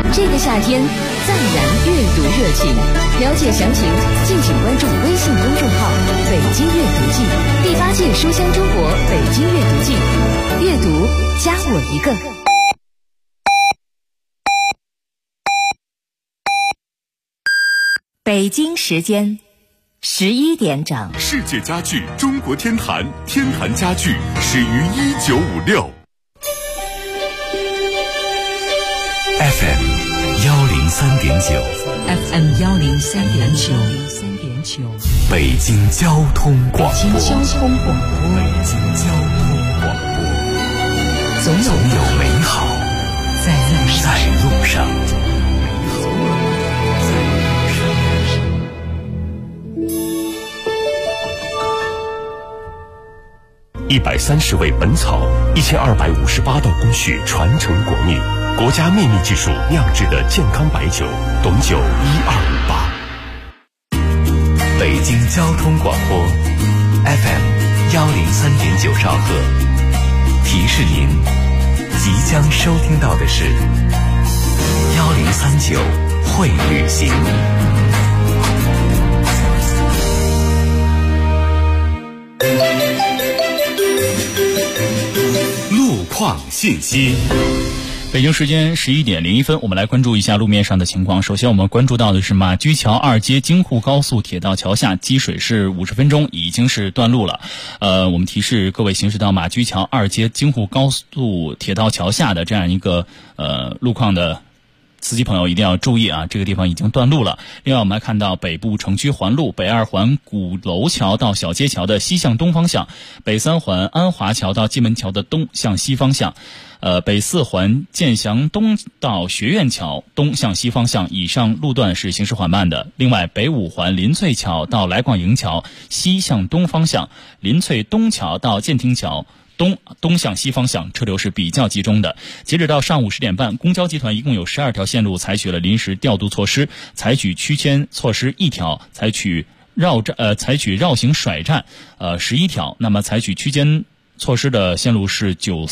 这个夏天再燃阅读热情。了解详情，敬请关注微信公众号“北京阅读季”，第8届书香中国北京阅读季，阅读加我一个。 北京时间11点整。 世界家具中国天坛，天坛家具始于1956。FM 103.9 FM 103.9， 北京交通广播。总有美好在路上。130味本草，1258道工序传承国秘，国家秘密技术酿制的健康白酒，董酒1258。北京交通广播 FM 103.9兆赫，提示您，即将收听到的是1039会旅行。路况信息。 北京时间11点01分，我们来关注一下路面上的情况。首先我们关注到的是马驹桥2街京沪高速铁道桥下积水是50分钟，已经是断路了。我们提示各位行驶到马驹桥2街京沪高速铁道桥下的这样一个路况的司机朋友一定要注意啊，这个地方已经断路了。另外我们还看到北部城区环路北2环鼓楼桥到小街桥的西向东方向，北3环安华桥到蓟门桥的东向西方向，北4环建祥东到学院桥东向西方向，以上路段是行驶缓慢的。另外北5环林翠桥到来广营桥西向东方向，林翠东桥到建亭桥东向西方向车流是比较集中的。截止到上午10点半，公交集团一共有12条线路采取了临时调度措施，采取区间措施1条，采取绕行甩站11条。那么采取区间措施的线路是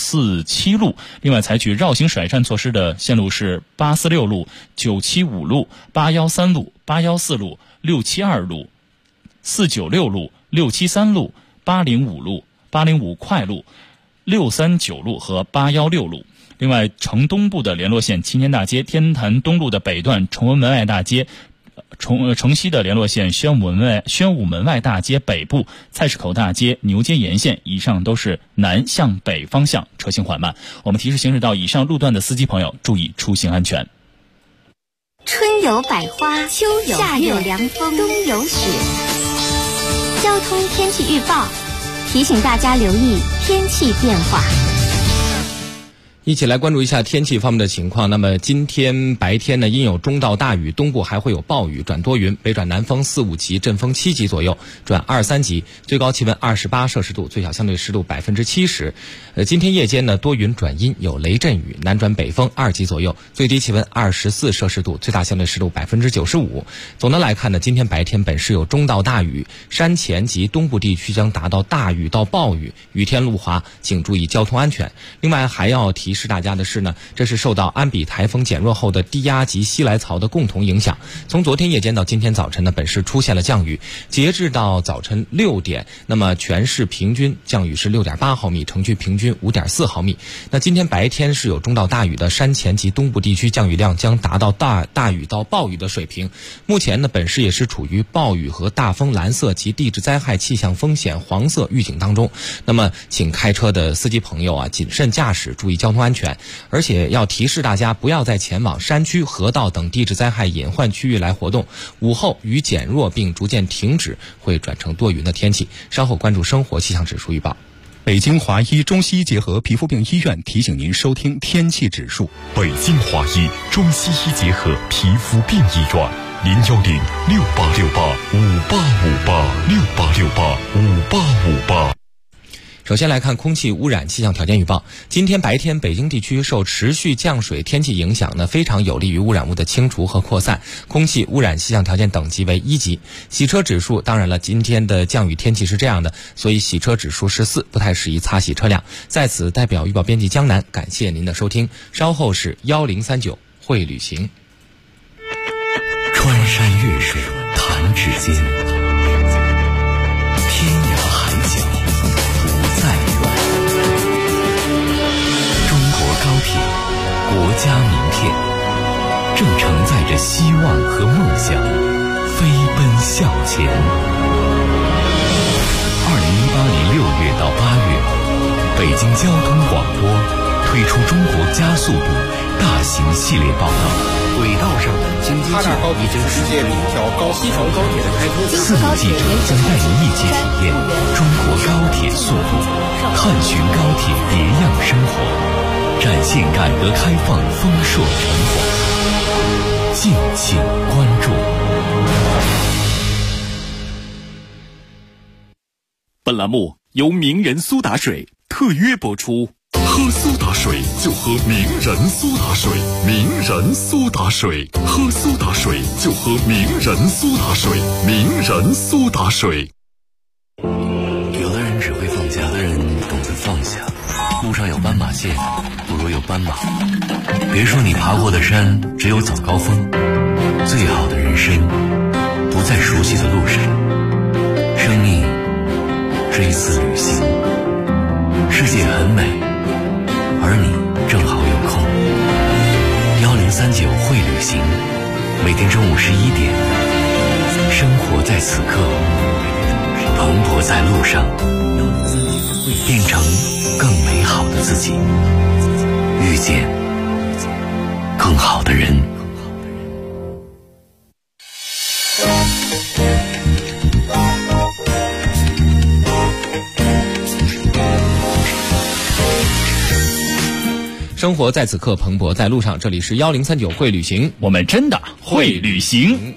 947路，另外采取绕行甩站措施的线路是846路、975路、813路、814路、672路、496路、673路、805路、805快路、639路和816路。另外城东部的联络线青年大街天坛东路的北段崇文门外大街，城西的联络线宣武门外大街北部菜市口大街牛街沿线，以上都是南向北方向车行缓慢。我们提示行驶到以上路段的司机朋友注意出行安全。 春有百花，秋有夏有凉风，冬有雪。交通天气预报提醒大家留意天气变化。 一起来关注一下天气方面的情况。那么今天白天呢，因有中到大雨，东部还会有暴雨转多云，北转南风4、5级，阵风7级左右，转2、3级，最高气温28摄氏度，最小相对湿度70%。今天夜间呢，多云转阴，有雷阵雨，南转北风2级左右，最低气温24摄氏度，最大相对湿度95%。总的来看呢，今天白天本市有中到大雨，山前及东部地区将达到大雨到暴雨，雨天路滑，请注意交通安全。另外还要提示大家的是呢，这是受到安比台风减弱后的低压及西来槽的共同影响。从昨天夜间到今天早晨呢，本市出现了降雨，截至到早晨6点，那么全市平均降雨是6.8毫米，城区平均5.4毫米。那今天白天是有中到大雨的，山前及东部地区降雨量将达到大雨到暴雨的水平。目前呢，本市也是处于暴雨和大风蓝色及地质灾害气象风险黄色预警当中。那么请开车的司机朋友啊，谨慎驾驶，注意交通安全，而且要提示大家不要再前往山区、河道等地质灾害隐患区域来活动。午后雨减弱并逐渐停止，会转成多云的天气。稍后关注生活气象指数预报。 北京华医中西医结合皮肤病医院提醒您收听天气指数。北京华医中西医结合皮肤病医院，0868685858，68685858。 首先来看空气污染气象条件预报。今天白天北京地区受持续降水天气影响呢，非常有利于污染物的清除和扩散，空气污染气象条件等级为1级。洗车指数，当然了，今天的降雨天气是这样的，所以洗车指数是4，不太适宜擦洗车辆。在此代表预报编辑江南感谢您的收听，稍后是1039 会旅行。 穿山越水弹指间，天涯海角不再远。中国高铁，国家名片，正承载着希望和梦想，飞奔向前。2018年6月到8月，北京交通广播推出中国加速度大型系列报道。 轨道上的京津冀已经世界第一条西成高铁的开通。 4名记者将带您一起体验中国高铁速度，探寻高铁别样生活，展现改革开放丰硕成果。敬请关注。 本栏目由名人苏打水特约播出。 喝苏打水就喝名人苏打水，名人苏打水，喝苏打水就喝名人苏打水，名人苏打水。 有的人只会放假，有的人懂得放下。路上有斑马线，不如有斑马。别说你爬过的山只有早高峰，最好的人生不在熟悉的路上。生命是一次旅行，世界很美，而你正好有空。1039会旅行，每天中午11点，生活在此刻，蓬勃在路上，变成更美好的自己，遇见更好的人。 生活在此刻，蓬勃在路上。这里是1039会旅行， 我们真的会旅行。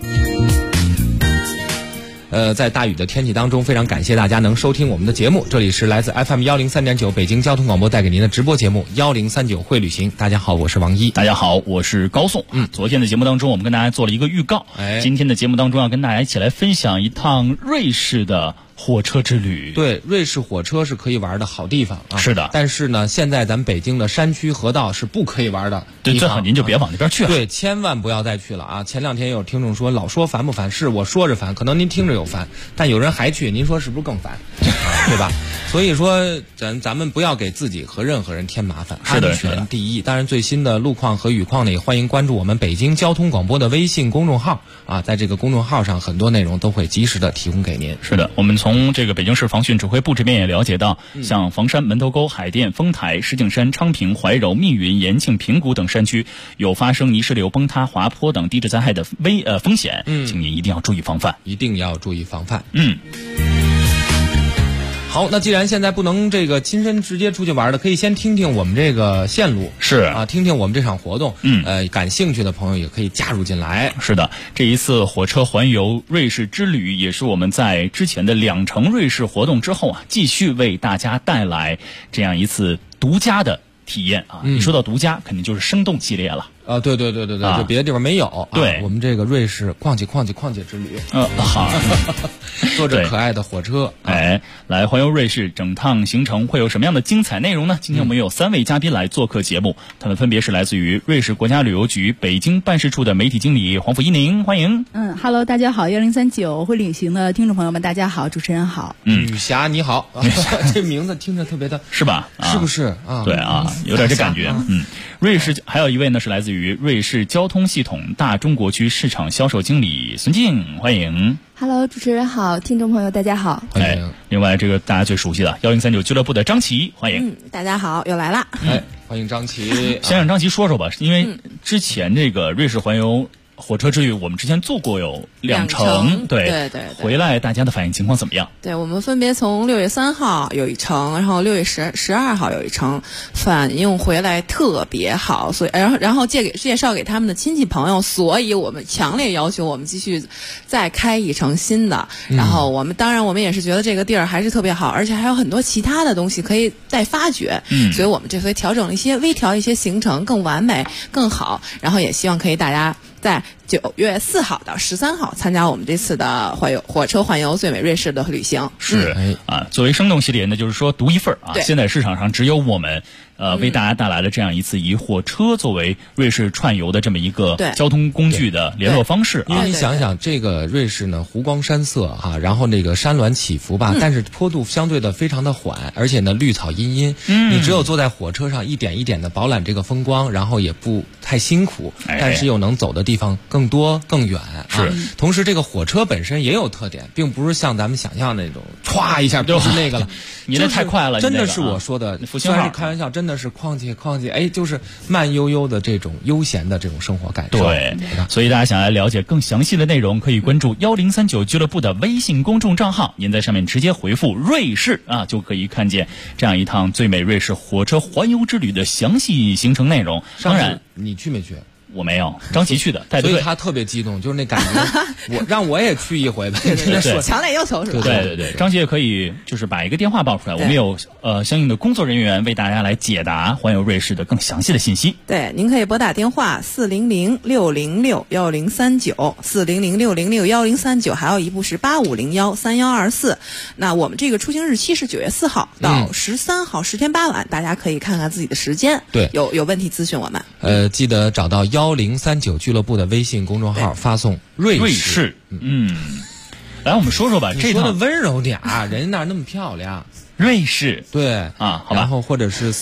在大雨的天气当中，非常感谢大家能收听我们的节目。这里是来自 FM 103.9北京交通广播带给您的直播节目1039会旅行。大家好，我是王一。 大家好，我是高颂。昨天的节目当中，我们跟大家做了一个预告。今天的节目当中要跟大家一起来分享一趟瑞士的火车之旅。 对，瑞士火车是可以玩的好地方啊。 是的， 但是呢，现在咱们北京的山区河道是不可以玩的地方。 对，最好您就别往那边去了。 对，千万不要再去了啊！前两天有听众说，老说烦不烦？是我说着烦，可能您听着有烦，但有人还去，您说是不是更烦？对吧？所以说，咱们不要给自己和任何人添麻烦，安全第一。当然，最新的路况和雨况呢，也欢迎关注我们北京交通广播的微信公众号啊，在这个公众号上，很多内容都会及时的提供给您。 是的，我们从这个北京市防汛指挥部这边也了解到，像房山、门头沟、海淀、丰台、石景山、昌平、怀柔、密云、延庆、平谷等山区有发生泥石流、崩塌、滑坡等地质灾害的风险，请您一定要注意防范。 一定要注意防范。好，那既然现在不能这个亲身直接出去玩的，可以先听听我们这个线路， 是啊，听听我们这场活动。感兴趣的朋友也可以加入进来。 是的，这一次火车环游瑞士之旅，也是我们在之前的2程瑞士活动之后啊，继续为大家带来这样一次独家的体验啊。一说到独家，肯定就是生动系列了。 对，就别的地方没有。 对， 我们这个瑞士逛街之旅。 好， 坐着可爱的火车， 来环游瑞士，整趟行程会有什么样的精彩内容呢？今天我们有3位嘉宾来做客节目，他们分别是来自于瑞士国家旅游局北京办事处的媒体经理黄甫一宁，欢迎。 Hello， 大家好，1039会旅行的听众朋友们，大家好，主持人好。 雨霞你好，这名字听着特别的， 是吧？ 是不是啊？ 对啊，有点这感觉。瑞士还有一位呢，是来自于瑞士交通系统大中国区市场销售经理孙静，欢迎。 Hello， 主持人好，听众朋友大家好。 欢迎。 另外这个大家最熟悉的1039俱乐部的张琪，欢迎。 大家好，又来啦。 欢迎张琪。 先让张琪说说吧，因为之前这个瑞士环游火车之旅，我们之前做过有2程， 对， 回来大家的反应情况怎么样？ 对，我们分别从6月3号有一程，然后6月12号有一程，反应回来特别好，所以然后介绍给他们的亲戚朋友，所以我们强烈要求我们继续再开一程新的。然后我们也是觉得这个地儿还是特别好，而且还有很多其他的东西可以再发掘。所以我们这回微调了一些行程，更完美更好，然后也希望可以大家在 9月4号到13号参加我们这次的火车环游最美瑞士的旅行。 是作为生动系列呢，就是说独一份啊，现在市场上只有我们为大家带来了这样一次以火车作为瑞士串游的这么一个交通工具的联络方式。 因为你想想，这个瑞士呢，湖光山色然后那个山峦起伏吧，但是坡度相对的非常的缓，而且呢绿草茵茵，你只有坐在火车上一点一点的饱览这个风光，然后也不太辛苦，但是又能走的地方更多更远。 是， 同时这个火车本身也有特点，并不是像咱们想象的那种歘一下就是那个了， 你那太快了， 真的是我说的，虽然是开玩笑，真的是况且，就是慢悠悠的这种悠闲的这种生活感受。 对，所以大家想来了解更详细的内容，可以关注1039俱乐部的微信公众账号，您在上面直接回复瑞士就可以看见这样一趟最美瑞士火车环游之旅的详细行程内容。当然， 你去没去？ 我没有，张琪去的，带队， 所以他特别激动，就是那感觉，让我也去一回呗。 对，强烈要求是吧？ 对，张琪也可以就是把一个电话报出来，我们有相应的工作人员为大家来解答环游瑞士的更详细的信息。 对，您可以拨打电话400-606-1039，400-606-1039，还有一部是8501-3124。那我们这个出行日期是9月4号到13号10天8晚，大家可以看看自己的时间。 对， 有问题咨询我们。 记得找到1039俱乐部的微信公众号，发送瑞士。 来，我们说说吧，这说的温柔点人家那儿那么漂亮。 瑞士， 对好吧， 然后或者是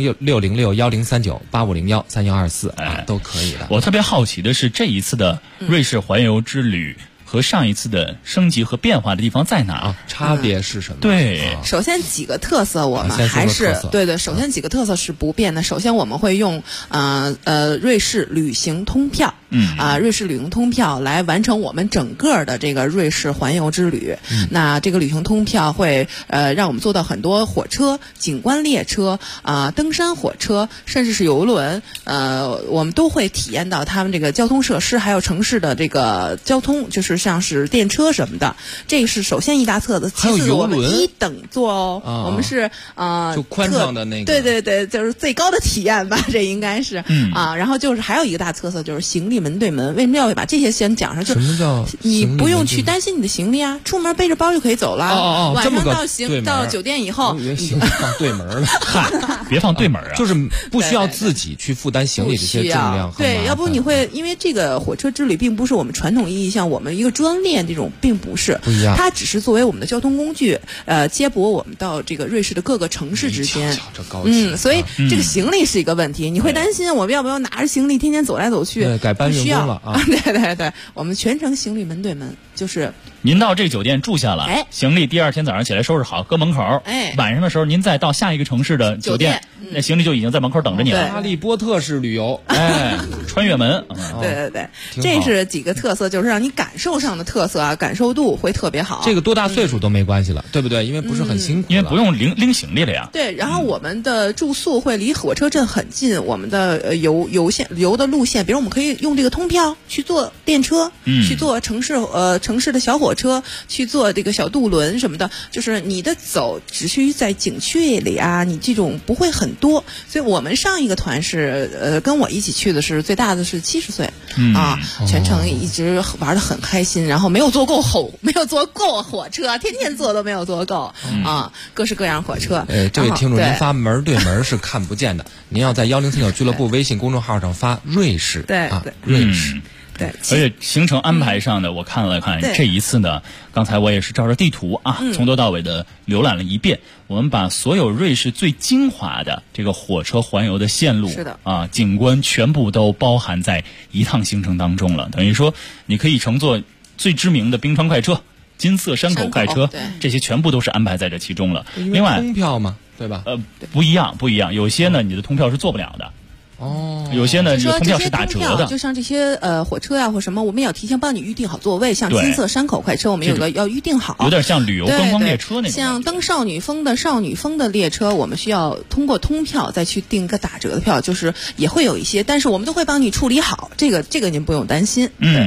400-606-1039，8501-3124都可以的。 我特别好奇的是，这一次的瑞士环游之旅和上一次的升级和变化的地方在哪？ 差别是什么？ 对， 首先几个特色我们还是对，首先几个特色是不变的。首先我们会用瑞士旅行通票，瑞士旅行通票来完成我们整个的这个瑞士环游之旅。那这个旅行通票会让我们坐到很多火车、景观列车登山火车，甚至是游轮，我们都会体验到他们这个交通设施，还有城市的这个交通，就是像是电车什么的。这是首先一大特色。其次我们1等座我们是就宽敞的那个， 对，就是最高的体验吧，这应该是然后就是还有一个大特色就是行李门对门。为什么要把这些先讲上？ 什么叫你不用去担心你的行李出门背着包就可以走了。晚上到酒店以后， 行李放对门了， 别放对门就是不需要自己去负担行李这些重量。 对，要不你会因为这个火车之旅并不是我们传统意义像我们一个专列这种，并不是不一样， 它只是作为我们的交通工具，接驳我们到这个瑞士的各个城市之间。所以这个行李是一个问题，你会担心我们要不要拿着行李天天走来走去？ 对，改搬运工了对，我们全程行李门对门，就是您到这个酒店住下了，行李第二天早上起来收拾好，搁门口。晚上的时候您再到下一个城市的酒店，那行李就已经在门口等着你了。 哈利波特式旅游， 穿越门。 对，这是几个特色，就是让你感受上的特色感受度会特别好。 这个多大岁数都没关系了，对不对？因为不是很辛苦， 因为不用拎行李了呀。 对，然后我们的住宿会离火车站很近，我们的游的路线，比如我们可以用这个通票去坐电车，去坐城市的小火车，去坐这个小渡轮什么的，就是你的走只需在景区里你这种不会很多。所以我们上一个团是跟我一起去的是最大的是70岁全程一直玩得很开心，然后没有坐够火车，天天坐都没有坐够各式各样火车。 这位听众，您发门对门是看不见的，您要在1039俱乐部微信公众号上发瑞士，瑞士。 对， 而且行程安排上的我看了看，这一次呢，刚才我也是照着地图从头到尾的浏览了一遍。我们把所有瑞士最精华的这个火车环游的线路景观全部都包含在一趟行程当中了。等于说，你可以乘坐最知名的冰川快车、金色山口快车，这些全部都是安排在这其中了。另外， 通票嘛，对吧？ 不一样。有些呢，你的通票是做不了的。有些呢，这个通票是打折的， 就像这些火车或什么，我们也要提前帮你预定好座位。像金色山口快车，我们有个要预定好， 有点像旅游观光列车那种。 像登少女峰的列车，我们需要通过通票再去订个打折的票，就是也会有一些，但是我们都会帮你处理好，这个您不用担心。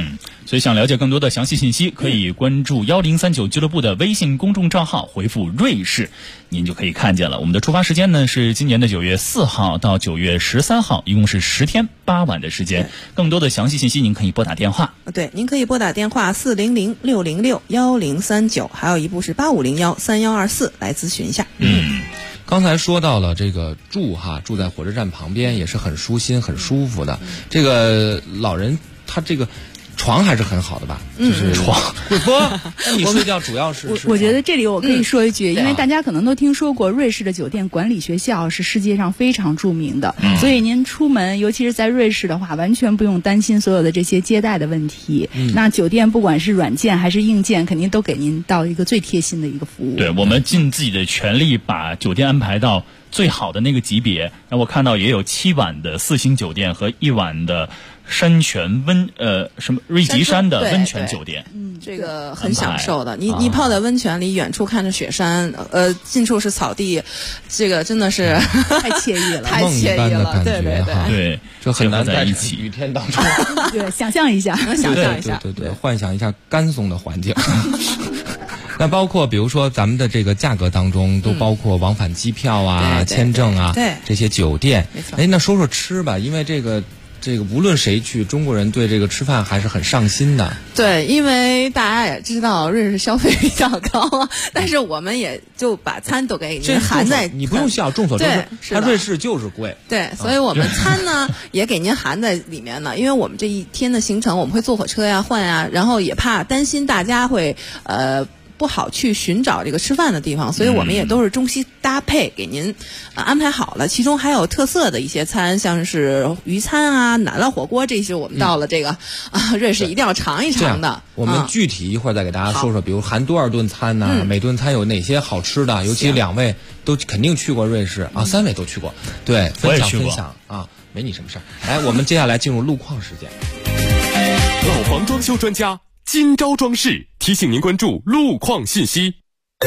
所以想了解更多的详细信息，可以关注1039俱乐部的微信公众账号，回复瑞士，您就可以看见了。我们的出发时间呢是今年的9月4号到9月13号，一共是10天8晚的时间。更多的详细信息您可以拨打电话。 对，您可以拨打电话400-606-1039，还有一部是8501-3124来咨询一下。 刚才说到了这个住在火车站旁边也是很舒心很舒服的。这个老人他这个床还是很好的吧？就是床不，那你睡觉主要是我觉得这里我可以说一句，因为大家可能都听说过瑞士的酒店管理学校是世界上非常著名的，所以您出门尤其是在瑞士的话，完全不用担心所有的这些接待的问题。那酒店不管是软件还是硬件，肯定都给您到一个最贴心的一个服务。 对，我们尽自己的全力把酒店安排到最好的那个级别。那我看到也有7晚的4星酒店和1晚的山泉瑞吉山的温泉酒店。 这个很享受的。你泡在温泉里，远处看着雪山，近处是草地，这个真的是太惬意了， 太惬意了。 对， 这很难在一起。 雨天当中， 对，想象一下， 对，幻想一下干松的环境。那包括比如说咱们的这个价格当中，都包括往返机票啊、签证啊，这些酒店。那说说吃吧，因为这个无论谁去，中国人对这个吃饭还是很上心的。 对，因为大家也知道瑞士消费比较高，但是我们也就把餐都给您含在， 你不用笑，众所周知，它瑞士就是贵。 对，所以我们餐呢也给您含在里面呢，因为我们这一天的行程我们会坐火车呀、换呀，然后也怕担心大家会不好去寻找这个吃饭的地方，所以我们也都是中西搭配给您安排好了。其中还有特色的一些餐，像是鱼餐啊、奶酪火锅，这些我们到了这个瑞士一定要尝一尝的。 我们具体一会儿再给大家说说，比如含多少顿餐呢？每顿餐有哪些好吃的？尤其2位都肯定去过瑞士啊，3位都去过，对，分享啊，没你什么事儿。来，我们接下来进入路况时间。 老房装修专家金招装饰提醒您关注路况信息。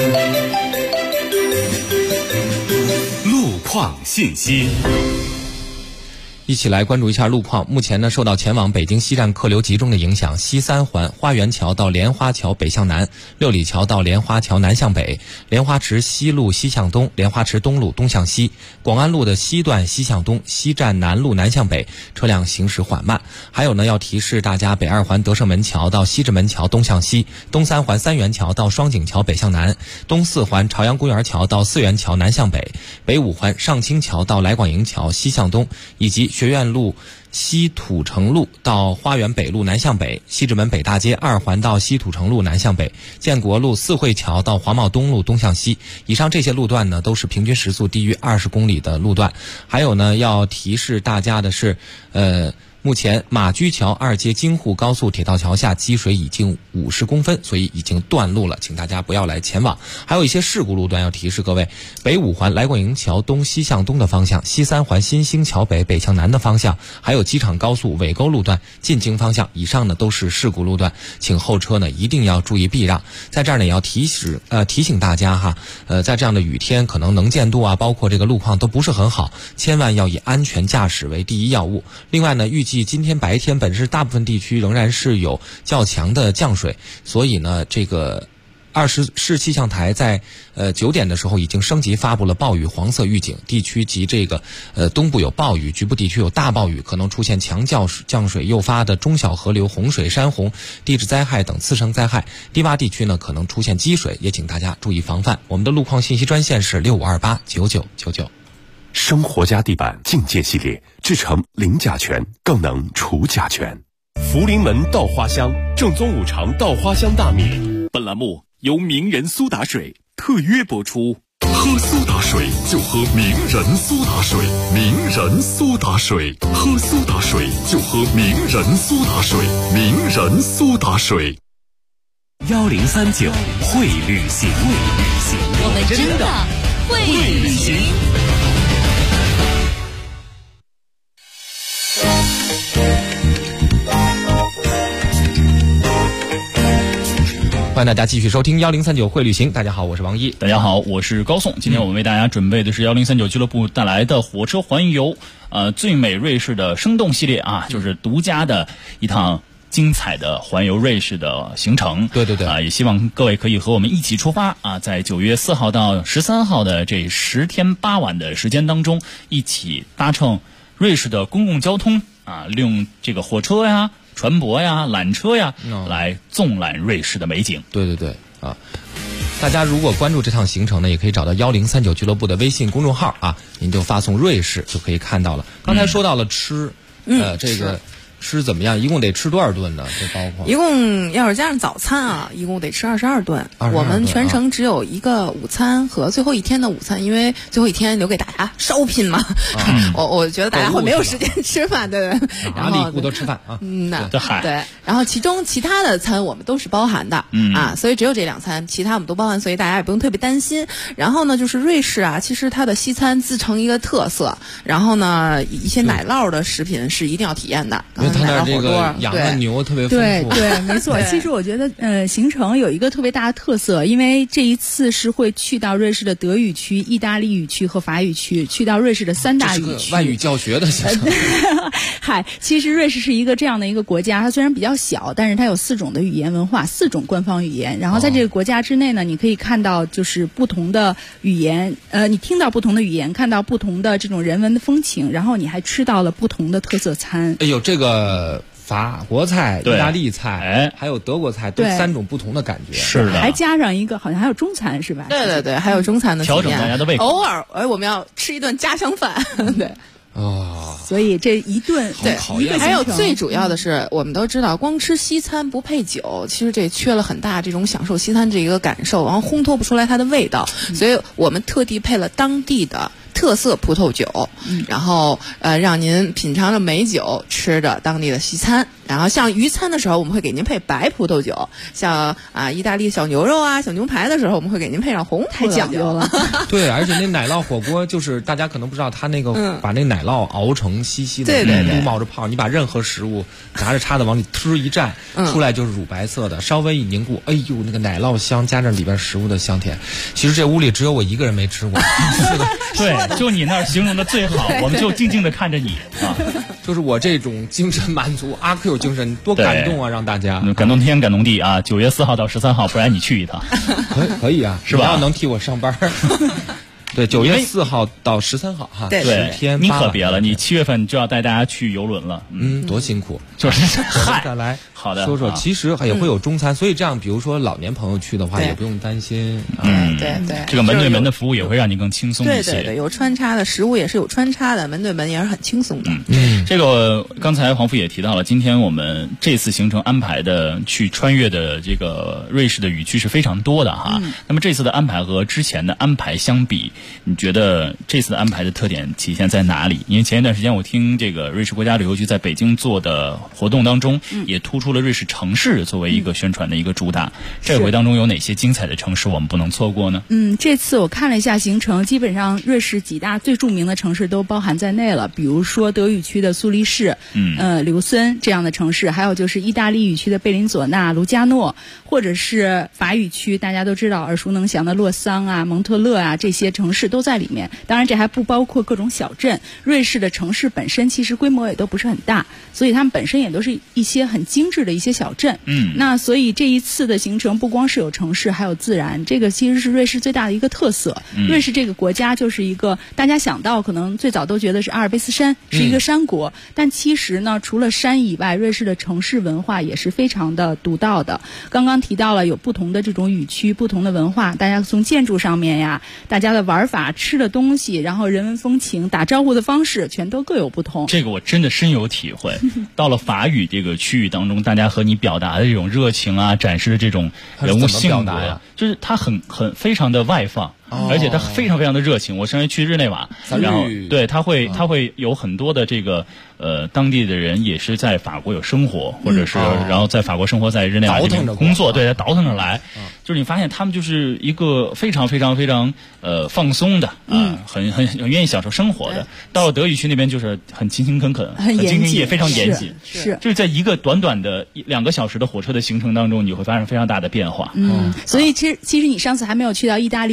路况信息。 一起来关注一下路况。目前呢，受到前往北京西站客流集中的影响，西3环花园桥到莲花桥北向南，六里桥到莲花桥南向北，莲花池西路西向东，莲花池东路东向西，广安路的西段西向东，西站南路南向北，车辆行驶缓慢。还有呢，要提示大家，北2环德胜门桥到西直门桥东向西，东3环三元桥到双井桥北向南，东4环朝阳公园桥到四元桥南向北，北5环上清桥到来广营桥西向东，以及学院路西土城路到花园北路南向北，西直门北大街2环到西土城路南向北，建国路四惠桥到黄茂东路东向西。以上这些路段呢，都是平均时速低于20公里的路段。还有呢，要提示大家的是，目前马驹桥2街京沪高速铁道桥下积水已经50公分，所以已经断路了，请大家不要来前往。还有一些事故路段要提示各位，北5环来广营桥东西向东的方向，西3环新兴桥北北向南的方向，还有机场高速尾沟路段进京方向，以上呢都是事故路段，请后车呢一定要注意避让。在这儿呢也要提醒大家哈，在这样的雨天，可能能见度啊，包括这个路况都不是很好，千万要以安全驾驶为第一要务。另外呢，预计今天白天本市大部分地区仍然是有较强的降水，所以呢，这个20市气象台在9点的时候已经升级发布了暴雨黄色预警，地区及这个东部有暴雨，局部地区有大暴雨，可能出现强降水诱发的中小河流洪水、山洪、地质灾害等次生灾害，低洼地区呢可能出现积水，也请大家注意防范。我们的路况信息专线是65289999。 生活家地板净件系列，制成零甲醛，更能除甲醛。福临门稻花香，正宗五常稻花香大米。本栏目由名人苏打水特约播出。 喝苏打水就喝名人苏打水，名人苏打水，喝苏打水就喝名人苏打水，名人苏打水。 1039会旅行， 我们真的会旅行。 欢迎大家继续收听1039会旅行。大家好，我是王一。 大家好，我是高颂。今天我们为大家准备的是1039俱乐部带来的火车环游，最美瑞士的生动系列啊，就是独家的一趟精彩的环游瑞士的行程。 对对对也希望各位可以和我们一起出发啊，在9月4号到13号的这10天8晚的时间当中，一起搭乘瑞士的公共交通啊，利用这个火车呀、船舶呀、缆车呀，来纵览瑞士的美景。 对对对啊。大家如果关注这趟行程呢，也可以找到1039俱乐部的微信公众号啊，您就发送瑞士就可以看到了。刚才说到了吃，这个吃怎么样？一共得吃多少顿呢？这包括一共要是加上早餐啊，一共得吃22顿。我们全程只有一个午餐和最后一天的午餐，因为最后一天留给大家烧拼嘛。我觉得大家会没有时间吃饭，对。然后里顾都吃饭啊。 对。然后其中其他的餐我们都是包含的啊，所以只有这2餐，其他我们都包含，所以大家也不用特别担心。然后呢，就是瑞士啊，其实它的西餐自成一个特色。然后呢，一些奶酪的食品是一定要体验的。 他那这个羊啊牛特别丰富， 对，没错。其实我觉得，行程有一个特别大的特色，因为这一次是会去到瑞士的德语区、意大利语区和法语区，去到瑞士的3大语区。 这是个外语教学的行程。 其实瑞士是一个这样的一个国家，它虽然比较小，但是它有4种的语言文化，4种官方语言。然后在这个国家之内呢，你可以看到就是不同的语言，你听到不同的语言，看到不同的这种人文的风情，然后你还吃到了不同的特色餐。 哎呦，这个法国菜、意大利菜，还有德国菜，都3种不同的感觉。 是的， 还加上一个，好像还有中餐是吧？ 对，还有中餐的调整大家的胃口。 偶尔，我们要吃一顿家乡饭，对。 所以这一顿还有最主要的是，我们都知道，光吃西餐不配酒，其实这缺了很大这种享受西餐这一个感受，然后烘托不出来它的味道，所以我们特地配了当地的特色葡萄酒，然后让您品尝着美酒，吃着当地的西餐。然后像鱼餐的时候，我们会给您配白葡萄酒；像意大利小牛肉啊、小牛排的时候，我们会给您配上红葡萄酒。 太讲究了。 对，而且那奶酪火锅就是大家可能不知道，它那个把那奶酪熬成稀稀的，都冒着泡。你把任何食物拿着叉子往里一蘸，出来就是乳白色的，稍微一凝固，哎呦，那个奶酪香加上里边食物的香甜。其实这屋里只有我一个人没吃过。 对，就你那儿形容的最好，我们就静静的看着你啊。 就是我这种精神满足，阿 Q 精神多感动啊！让大家感动天感动地啊！9月4号到13号，不然你去一趟， 可以啊， 是吧？ 你要能替我上班。对，9月4号到13号哈， 对 ，10天。 你可别了，你7月份就要带大家去游轮了， 多辛苦。 就是再来好的说说，其实也会有中餐，所以这样，比如说老年朋友去的话，也不用担心。 对， 这个门对门的服务也会让你更轻松一些。 对，有穿插的食物也是有穿插的，门对门也是很轻松的。 这个刚才黄副也提到了，今天我们这次行程安排的去穿越的这个瑞士的语区是非常多的哈。那么这次的安排和之前的安排相比，你觉得这次的安排的特点体现在哪里？因为前一段时间我听这个瑞士国家旅游局在北京做的活动当中，也突出了瑞士城市作为一个宣传的一个主打。这回当中有哪些精彩的城市我们不能错过呢？ 这次我看了一下行程，基本上瑞士几大最著名的城市都包含在内了，比如说德语区的苏黎世、刘森这样的城市，还有就是意大利语区的贝林佐纳、卢加诺，或者是法语区大家都知道耳熟能详的洛桑啊、蒙特勒啊，这些城市都在里面。当然这还不包括各种小镇。瑞士的城市本身其实规模也都不是很大，所以他们本身也都是一些很精致的一些小镇。那所以这一次的行程不光是有城市，还有自然，这个其实是瑞士最大的一个特色。瑞士这个国家就是一个大家想到可能最早都觉得是阿尔卑斯山是一个山国，但其实呢，除了山以外，瑞士的城市文化也是非常的独到的。刚刚提到了有不同的这种语区，不同的文化，大家从建筑上面呀，大家的玩法、吃的东西，然后人文风情、打招呼的方式，全都各有不同。 这个我真的深有体会。到了法语这个区域当中，大家和你表达的这种热情啊，展示的这种人物性格呀，就是他很非常的外放。而且他非常非常的热情。我上回去日内瓦，然后对他会有很多的这个当地的人也是在法国有生活，或者是然后在法国生活，在日内瓦这边工作，对，他倒腾着来。就是你发现他们就是一个非常非常非常放松的很愿意享受生活的。到了德语区那边就是很勤勤恳恳，很兢兢业业，非常严谨。 是就是在一个短短的2个小时的火车的行程当中，你会发生非常大的变化。 所以其实你上次还没有去到意大利语区。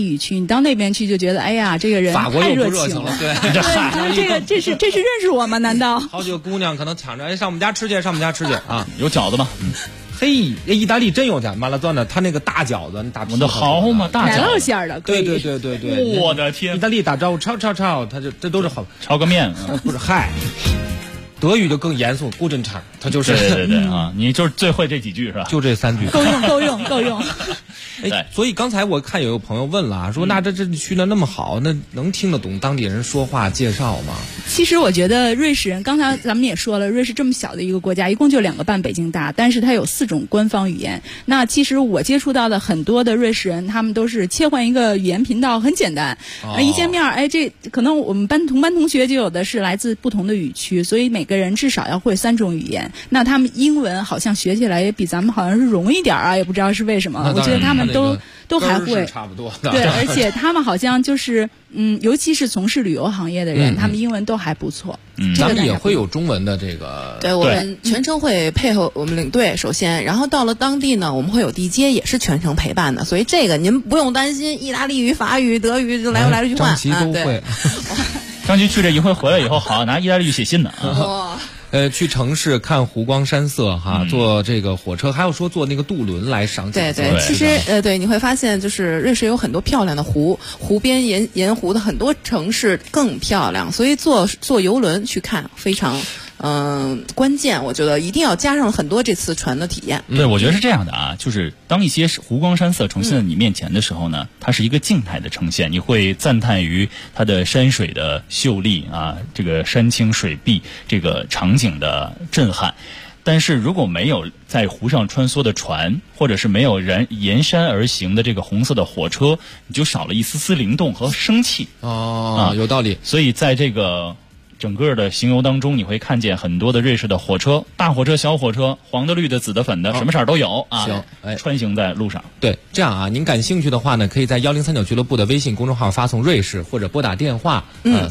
你到那边去就觉得，哎呀，这个人法国太又不热情了，对， 这是认识我吗？难道好几个姑娘可能抢着上我们家吃去，上我们家吃去啊？ 有饺子吗？ 嘿，意大利真有饺，马拉钻的，他那个大饺子，大我的好嘛，大奶饺子， 酪馅儿的， 对， 我的天， 意大利打招呼，炒，他这都是好， 炒个面， 不是嗨。德语就更严肃 ，Guten Tag， 他就是对啊，你就是最会这几句是吧？ 就这3句， 够用。 哎，所以刚才我看有个朋友问了，说那这去的那么好，那能听得懂当地人说话介绍吗？ 其实我觉得瑞士人，刚才咱们也说了，瑞士这么小的一个国家，一共就2个半北京大，但是它有4种官方语言。那其实我接触到的很多的瑞士人，他们都是切换一个语言频道，很简单。一见面，哎，这可能我们同班同学就有的是来自不同的语区，所以每个人至少要会3种语言。那他们英文好像学起来也比咱们好像是容易点啊，也不知道是为什么。我觉得他们都还会， 差不多的。 对，而且他们好像就是尤其是从事旅游行业的人，他们英文都还不错。 咱们也会有中文的这个， 对，我们全程会配合我们领队，首先，然后到了当地呢，我们会有地接，也是全程陪伴的，所以这个您不用担心，意大利语、法语、德语就来回去换。 张琪都会。 张琪去这一回回来以后，好拿意大利语写信呢啊。 去城市看湖光山色哈，坐这个火车，还有说坐那个渡轮来赏景。 对，其实对，你会发现就是瑞士有很多漂亮的湖边沿湖的很多城市更漂亮，所以坐游轮去看非常关键，我觉得一定要加上很多这次船的体验。 对，我觉得是这样的啊，就是当一些湖光山色呈现在你面前的时候呢，它是一个静态的呈现，你会赞叹于它的山水的秀丽啊，这个山清水碧，这个场景的震撼。但是如果没有在湖上穿梭的船，或者是没有沿山而行的这个红色的火车，你就少了一丝丝灵动和生气。 有道理。 所以在这个整个的行游当中，你会看见很多的瑞士的火车，大火车、小火车，黄的、绿的、紫的、粉的，什么色儿都有啊。 行， 穿行在路上。 对，这样啊，您感兴趣的话呢，可以在1039俱乐部的微信公众号发送瑞士，或者拨打电话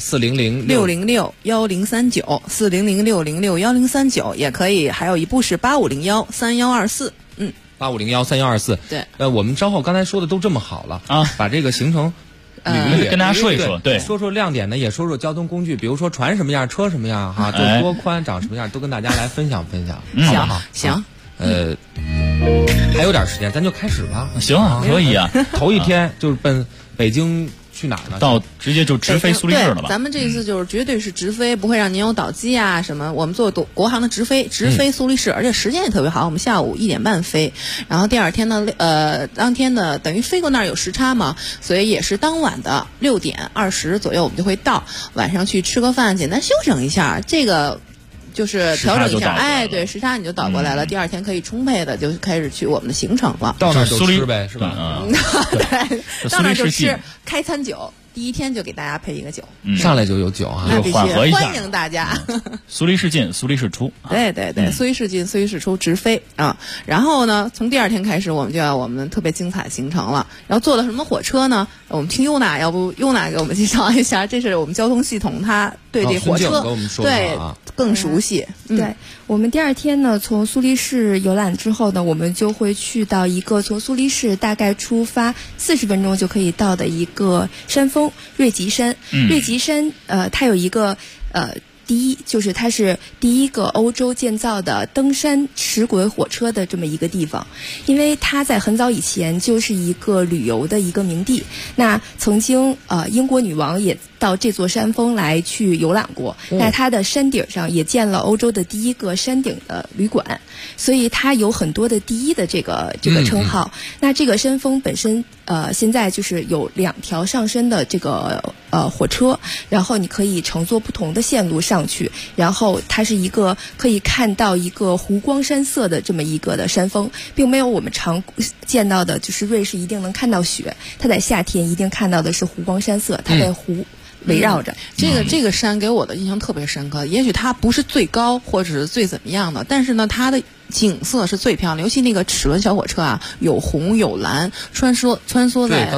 400-606-1039，400-606-1039也可以，还有一部是8501-3124。 8501-3124。 对， 我们稍后刚才说的都这么好了啊，把这个行程。 跟大家说一说，对， 说说亮点呢，也说说交通工具，比如说船什么样，车什么样，哈，就多宽，长什么样，都跟大家来分享分享，好不好？ 行， 还有点时间，咱就开始吧。 行啊，可以啊。 头一天就是奔北京。去哪儿呢？ 直接就直飞苏黎世了吧？ 咱们这一次就是绝对是直飞，不会让您有倒机啊什么。我们做国航的直飞苏黎世，而且时间也特别好，我们下午1点半飞，然后第二天呢，当天的等于飞过那儿有时差嘛，所以也是当晚的6点20左右我们就会到，晚上去吃个饭，简单休整一下，这个。就是调整一下，哎，对，时差你就倒过来了，第二天可以充沛的就开始去我们的行程了。 到那儿就吃呗，是吧？ 对，到那儿就吃，开餐酒。第一天就给大家配一个酒， 上来就有酒啊， 那必须缓和一下， 欢迎大家。 苏黎世进，苏黎世出。 对，苏黎世进，苏黎世出，直飞啊！然后呢，从第二天开始，我们就要我们特别精彩行程了。然后坐了什么火车呢？我们听优娜，要不优娜给我们介绍一下？这是我们交通系统，它对这火车对更熟悉。 对，我们第二天呢，从苏黎世游览之后呢，我们就会去到一个从苏黎世大概出发40分钟就可以到的一个山峰。瑞吉山，瑞吉山，它有一个第一就是它是第一个欧洲建造的登山齿轨火车的这么一个地方，因为它在很早以前就是一个旅游的一个名地。那曾经英国女王也到这座山峰来去游览过，在它的山顶上也建了欧洲的第一个山顶的旅馆，所以它有很多的第一的这个称号。那这个山峰本身现在就是有2条上升的这个火车，然后你可以乘坐不同的线路上去，然后它是一个可以看到一个湖光山色的这么一个的山峰，并没有我们常见到的就是瑞士一定能看到雪，它在夏天一定看到的是湖光山色，它被湖围绕着。 这个山给我的印象特别深刻，也许它不是最高或者是最怎么样的，但是呢它的景色是最漂亮，尤其那个齿轮小火车啊，有红有蓝，穿梭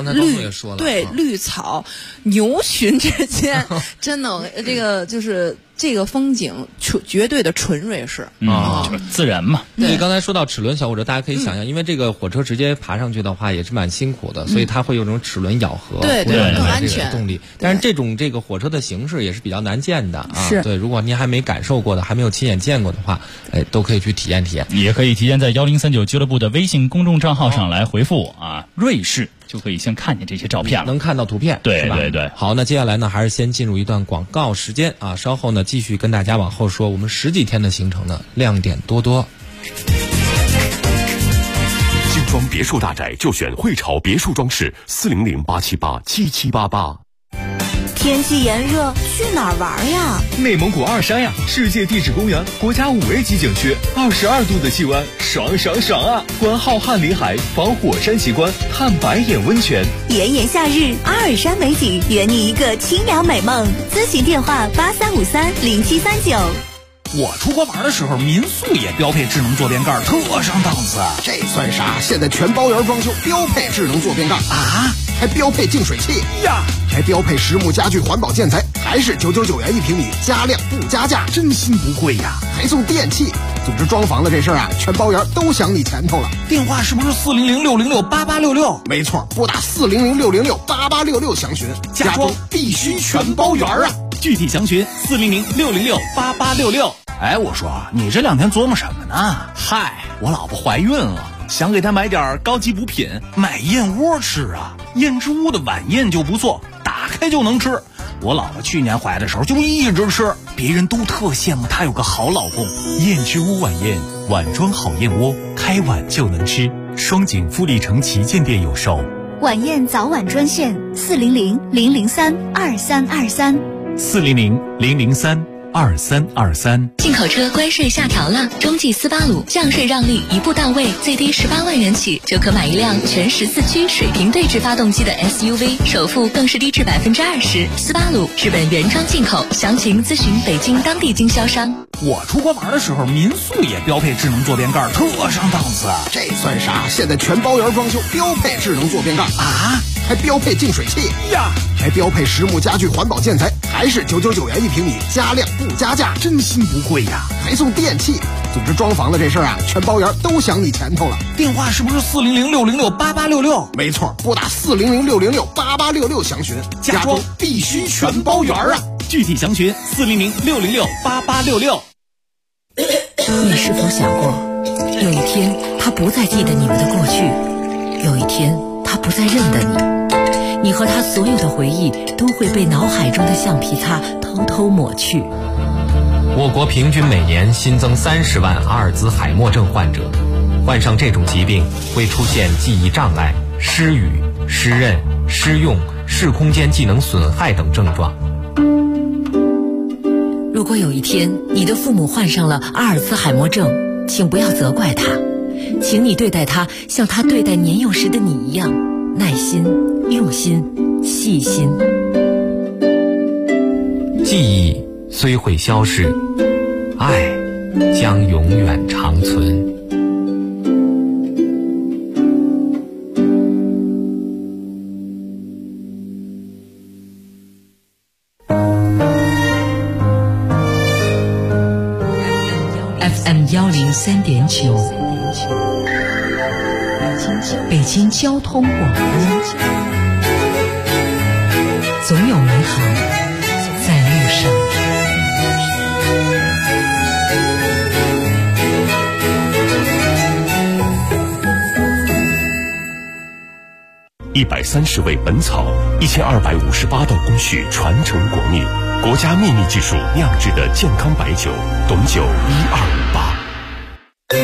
在绿草牛群之间，真的这个就是这个风景绝对的纯瑞士就是自然嘛。 所以刚才说到齿轮，小伙子大家可以想象，因为这个火车直接爬上去的话也是蛮辛苦的，所以它会有这种齿轮咬合， 对，更安全动力。但是这个火车的形式也是比较难见的啊。 是。 对，如果您还没感受过的，还没有亲眼见过的话，都可以去体验体验。 也可以提前在1039俱乐部的微信公众账号上来回复瑞士，就可以先看见这些照片了， 能看到图片。 对对对。 好，那接下来呢，还是先进入一段广告时间啊，稍后呢继续跟大家往后说我们10几天的行程呢，亮点多多。 精装别墅大宅就选汇潮别墅装饰，400-878-7788。 天气炎热，去哪儿玩呀？ 内蒙古二山呀，世界地质公园，国家5A级景区，22度的气温，爽爽爽啊！观浩瀚林海，访火山奇观，探白眼温泉。 炎炎夏日，阿尔山美景，圆你一个清凉美梦。咨询电话83530739。 我出国玩的时候，民宿也标配智能坐便盖，特上档次。 这算啥？现在全包圆装修标配智能坐便盖啊， 还标配净水器呀， 还标配实木家具环保建材，还是999元1平米，加量不加价， 真心不贵呀！ 还送电器。总之装潢的这事儿啊，全包圆都想你前头了。 电话是不是400-606-8866？ 没错，拨打400-606-8866详询。 家装必须全包圆啊！ 具体详询400-606-8866。 哎，我说你这2天琢磨什么呢？ 嗨，我老婆怀孕了，想给她买点高级补品， 买燕窝吃啊。燕之屋的晚宴就不错，打开就能吃。我老婆去年怀的时候就一直吃，别人都特羡慕她有个好老公。 燕之屋晚宴，碗装好燕窝，开碗就能吃。双井富力城旗舰店有售。 晚宴早晚专线400-003-2323。 400-003-2323。 进口车关税下调了，中继斯巴鲁降税让利一步到位，最低18万元起就可买一辆全14驱水平对置发动机的 SUV， 首付更是低至20%。斯巴鲁日本原装进口，详情咨询北京当地经销商。 我出国玩的时候，民宿也标配智能坐便盖，特上档次。 这算啥？现在全包圆装修标配智能坐便盖啊， 还标配净水器呀， 还标配实木家具环保建材，还是999元1平米，加量不加价， 真心不贵呀！ 还送电器。总之装潢的这事儿啊，全包圆都想你前头了。 电话是不是400-606-8866？ 没错，拨打400-606-8866详询。 家装必须全包圆啊！ 具体详询400-606-8866。 你是否想过，有一天他不再记得你们的过去，有一天他不再认得你，你和他所有的回忆都会被脑海中的橡皮擦偷偷抹去。 我国平均每年新增30万阿尔兹海默症患者，患上这种疾病会出现记忆障碍、失语、失认、失用、视空间技能损害等症状。 如果有一天你的父母患上了阿尔兹海默症，请不要责怪他，请你对待他像他对待年幼时的你一样，耐心、用心、细心。 记忆虽会消逝，爱将永远长存。 FM103.9，北京交通广播，总有美好在路上。 130味本草，1258道工序传承国秘，国家秘密技术酿制的健康白酒，董酒1258。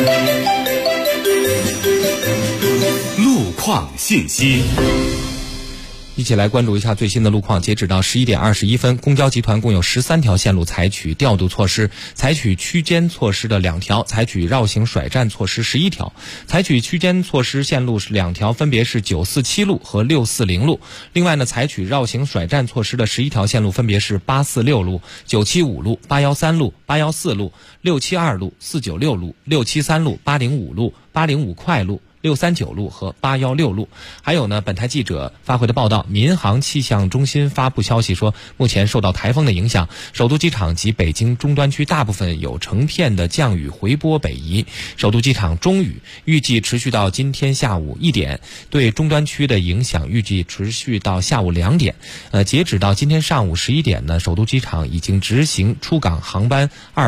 路况信息。 一起来关注一下最新的路况。截止到11点21分，公交集团共有13条线路采取调度措施，采取区间措施的2条，采取绕行甩站措施11条。采取区间措施线路是2条，分别是947路和640路。另外呢，采取绕行甩站措施的11条线路分别是846路、975路、813路、814路、672路、496路、673路、805路、805快路、 639路和816路。还有呢，本台记者发回的报道，民航气象中心发布消息说，目前受到台风的影响，首都机场及北京终端区大部分有成片的降雨回波北移，首都机场中雨预计持续到今天下午1点，对终端区的影响预计持续到下午2点。截止到今天上午11点呢，首都机场已经执行出港航班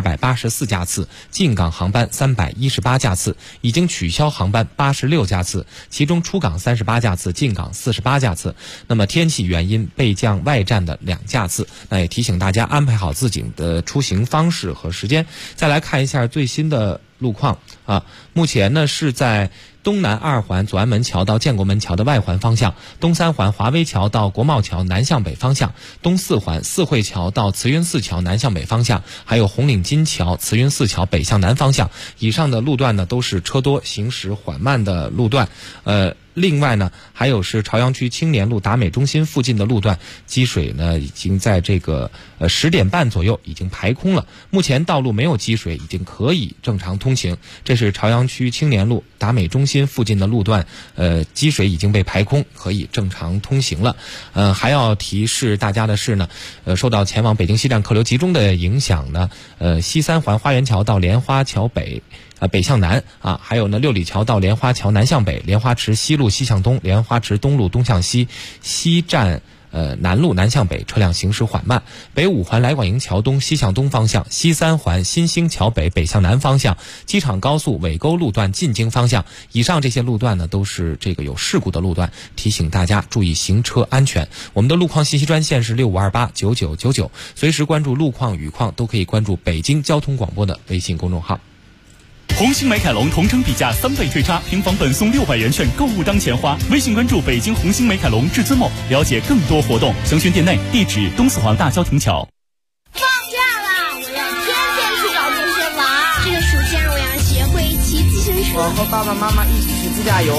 284架次，进港航班318架次，已经取消航班86架次，其中出港38架次，进港48架次。那么天气原因备降外站的2架次。那也提醒大家安排好自己的出行方式和时间。再来看一下最新的路况啊，目前呢是在东南2环左安门桥到建国门桥的外环方向，东3环华威桥到国贸桥南向北方向，东4环四惠桥到慈云寺桥南向北方向，还有红领巾桥、慈云寺桥北向南方向。以上的路段呢都是车多行驶缓慢的路段。另外呢，还有是朝阳区青年路达美中心附近的路段，积水呢已经在这个10点半左右已经排空了，目前道路没有积水，已经可以正常通行。这是朝阳区青年路达美中心附近的路段，积水已经被排空，可以正常通行了。还要提示大家的是呢，受到前往北京西站客流集中的影响呢，西3环花园桥到莲花桥北北向南啊，还有呢六里桥到莲花桥南向北，莲花池西路西向东，莲花池东路东向西，西站南路南向北车辆行驶缓慢。北5环来广营桥东西向东方向，西3环新兴桥北北向南方向，机场高速尾沟路段进京方向。以上这些路段呢都是这个有事故的路段，提醒大家注意行车安全。我们的路况信息专线是65289999，随时关注路况雨况都可以关注北京交通广播的微信公众号。 红星美凯龙同城比价3倍退差，平房本送600元券，购物当钱花。微信关注北京红星美凯龙至尊某，了解更多活动。详询店内，地址东四环大郊亭桥。 放假了，我要天天去找同学玩。这个暑假我要学会骑自行车。 我和爸爸妈妈一起去自驾游。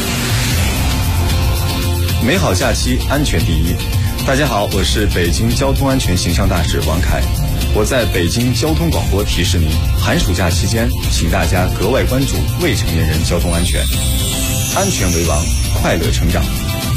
美好假期，安全第一。大家好，我是北京交通安全形象大使王凯。我在北京交通广播提示您，寒暑假期间，请大家格外关注未成年人交通安全，安全为王，快乐成长。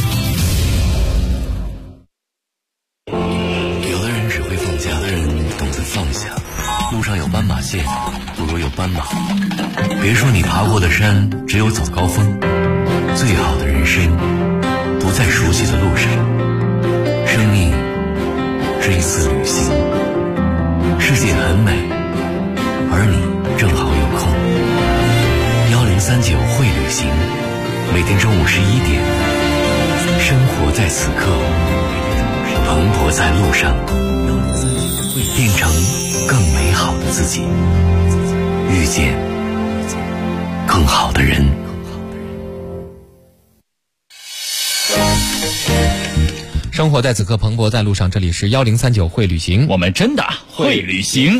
有的人只会放假，有的人懂得放下。路上有斑马线，不如有斑马。别说你爬过的山只有早高峰，最好的人生不在熟悉的路上。生命是一次旅行。世界很美，而你正好有空。1039会旅行，每天中午11点，生活在此刻，蓬勃在路上，变成更美好的自己，遇见更好的人。 生活在此刻，蓬勃在路上。这里是1039会旅行， 我们真的会旅行。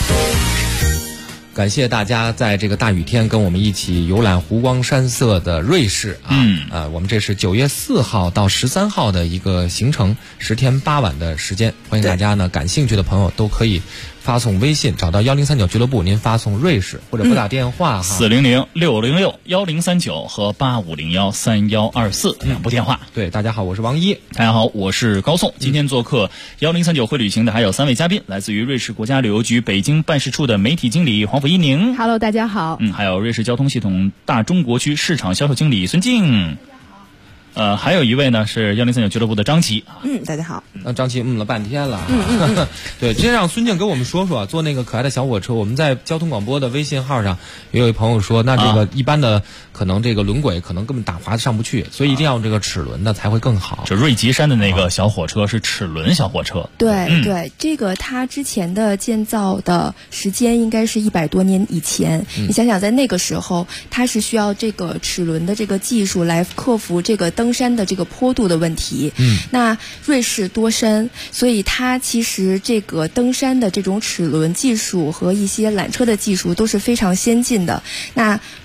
感谢大家在这个大雨天跟我们一起游览湖光山色的瑞士啊。我们这是9月4号到13号的一个行程，10天8晚的时间。欢迎大家呢，感兴趣的朋友都可以发送微信找到1039俱乐部，您发送瑞士或者拨打电话 400-606-1039和8501-3124两部电话。 对，大家好，我是王一。 大家好，我是高颂。今天做客1039会旅行的还有3位嘉宾，来自于瑞士国家旅游局北京办事处的媒体经理黄甫一宁。 Hello， 大家好。 还有瑞士交通系统大中国区市场销售经理孙静。还有一位呢是1039俱乐部的张琪。 大家好。 张琪了半天了。对，先让孙静给我们说说，坐那个可爱的小火车。我们在交通广播的微信号上也有一朋友说，那这个一般的可能这个轮轨可能根本打滑上不去，所以一定要这个齿轮的才会更好。 就瑞吉山的那个小火车是齿轮小火车。 对对，这个它之前的建造的时间应该是100多年以前。你想想，在那个时候，它是需要这个齿轮的这个技术来克服这个登山的这个坡度的问题。那瑞士多山，所以它其实这个登山的这种齿轮技术和一些缆车的技术都是非常先进的。那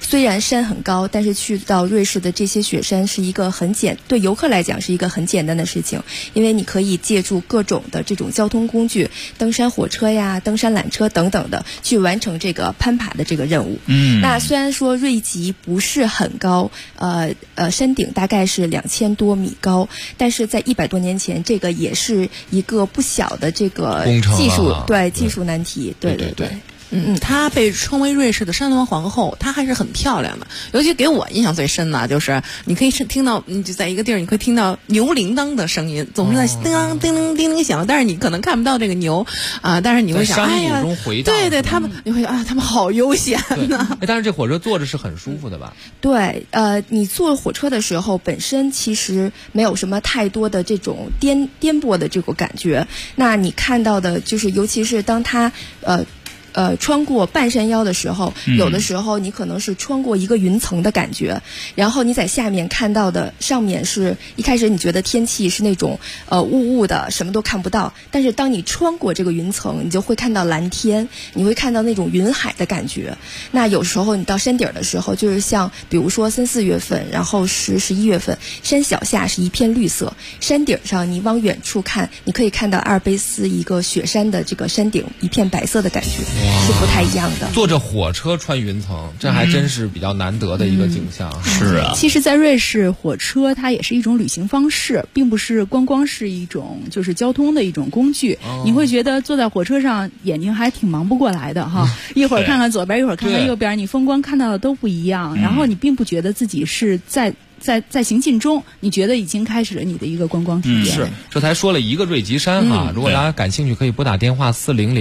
虽然山很高，但是去到瑞士的这些雪山是一个对游客来讲是一个很简单的事情，因为你可以借助各种的这种交通工具，登山火车呀、登山缆车等等的，去完成这个攀爬的这个任务。那虽然说瑞吉不是很高，山顶大概是2000多米高，但是在100多年前，这个也是一个不小的这个技术难题。对。 她被称为瑞士的山峦皇后，她还是很漂亮的。尤其给我印象最深的就是你可以听到，你就在一个地儿，你可以听到牛铃铛的声音，总是在叮当叮铃叮铃响，但是你可能看不到这个牛啊，但是你会想，哎呀，对，他们你会啊，他们好悠闲呐。 但是这火车坐着是很舒服的吧？ 对，你坐火车的时候，本身其实没有什么太多的这种颠簸的这个感觉。那你看到的就是，尤其是当它穿过半山腰的时候，有的时候你可能是穿过一个云层的感觉，然后你在下面看到的，上面是一开始你觉得天气是那种雾雾的，什么都看不到，但是当你穿过这个云层，你就会看到蓝天，你会看到那种云海的感觉。那有时候你到山顶的时候，就是像比如说3、4月份，然后10、11月份，山脚下是一片绿色，山顶上你往远处看，你可以看到阿尔卑斯一个雪山的这个山顶一片白色的感觉。是不太一样的。 坐着火车穿云层，这还真是比较难得的一个景象。 是啊， 其实，在瑞士，火车它也是一种旅行方式，并不是光是一种就是交通的一种工具。你会觉得坐在火车上，眼睛还挺忙不过来的哈，一会儿看看左边，一会儿看看右边，你风光看到的都不一样，然后你并不觉得自己是在行进中，你觉得已经开始了你的一个观光体验。 是，这才说了一个瑞吉山哈。如果大家感兴趣，可以拨打电话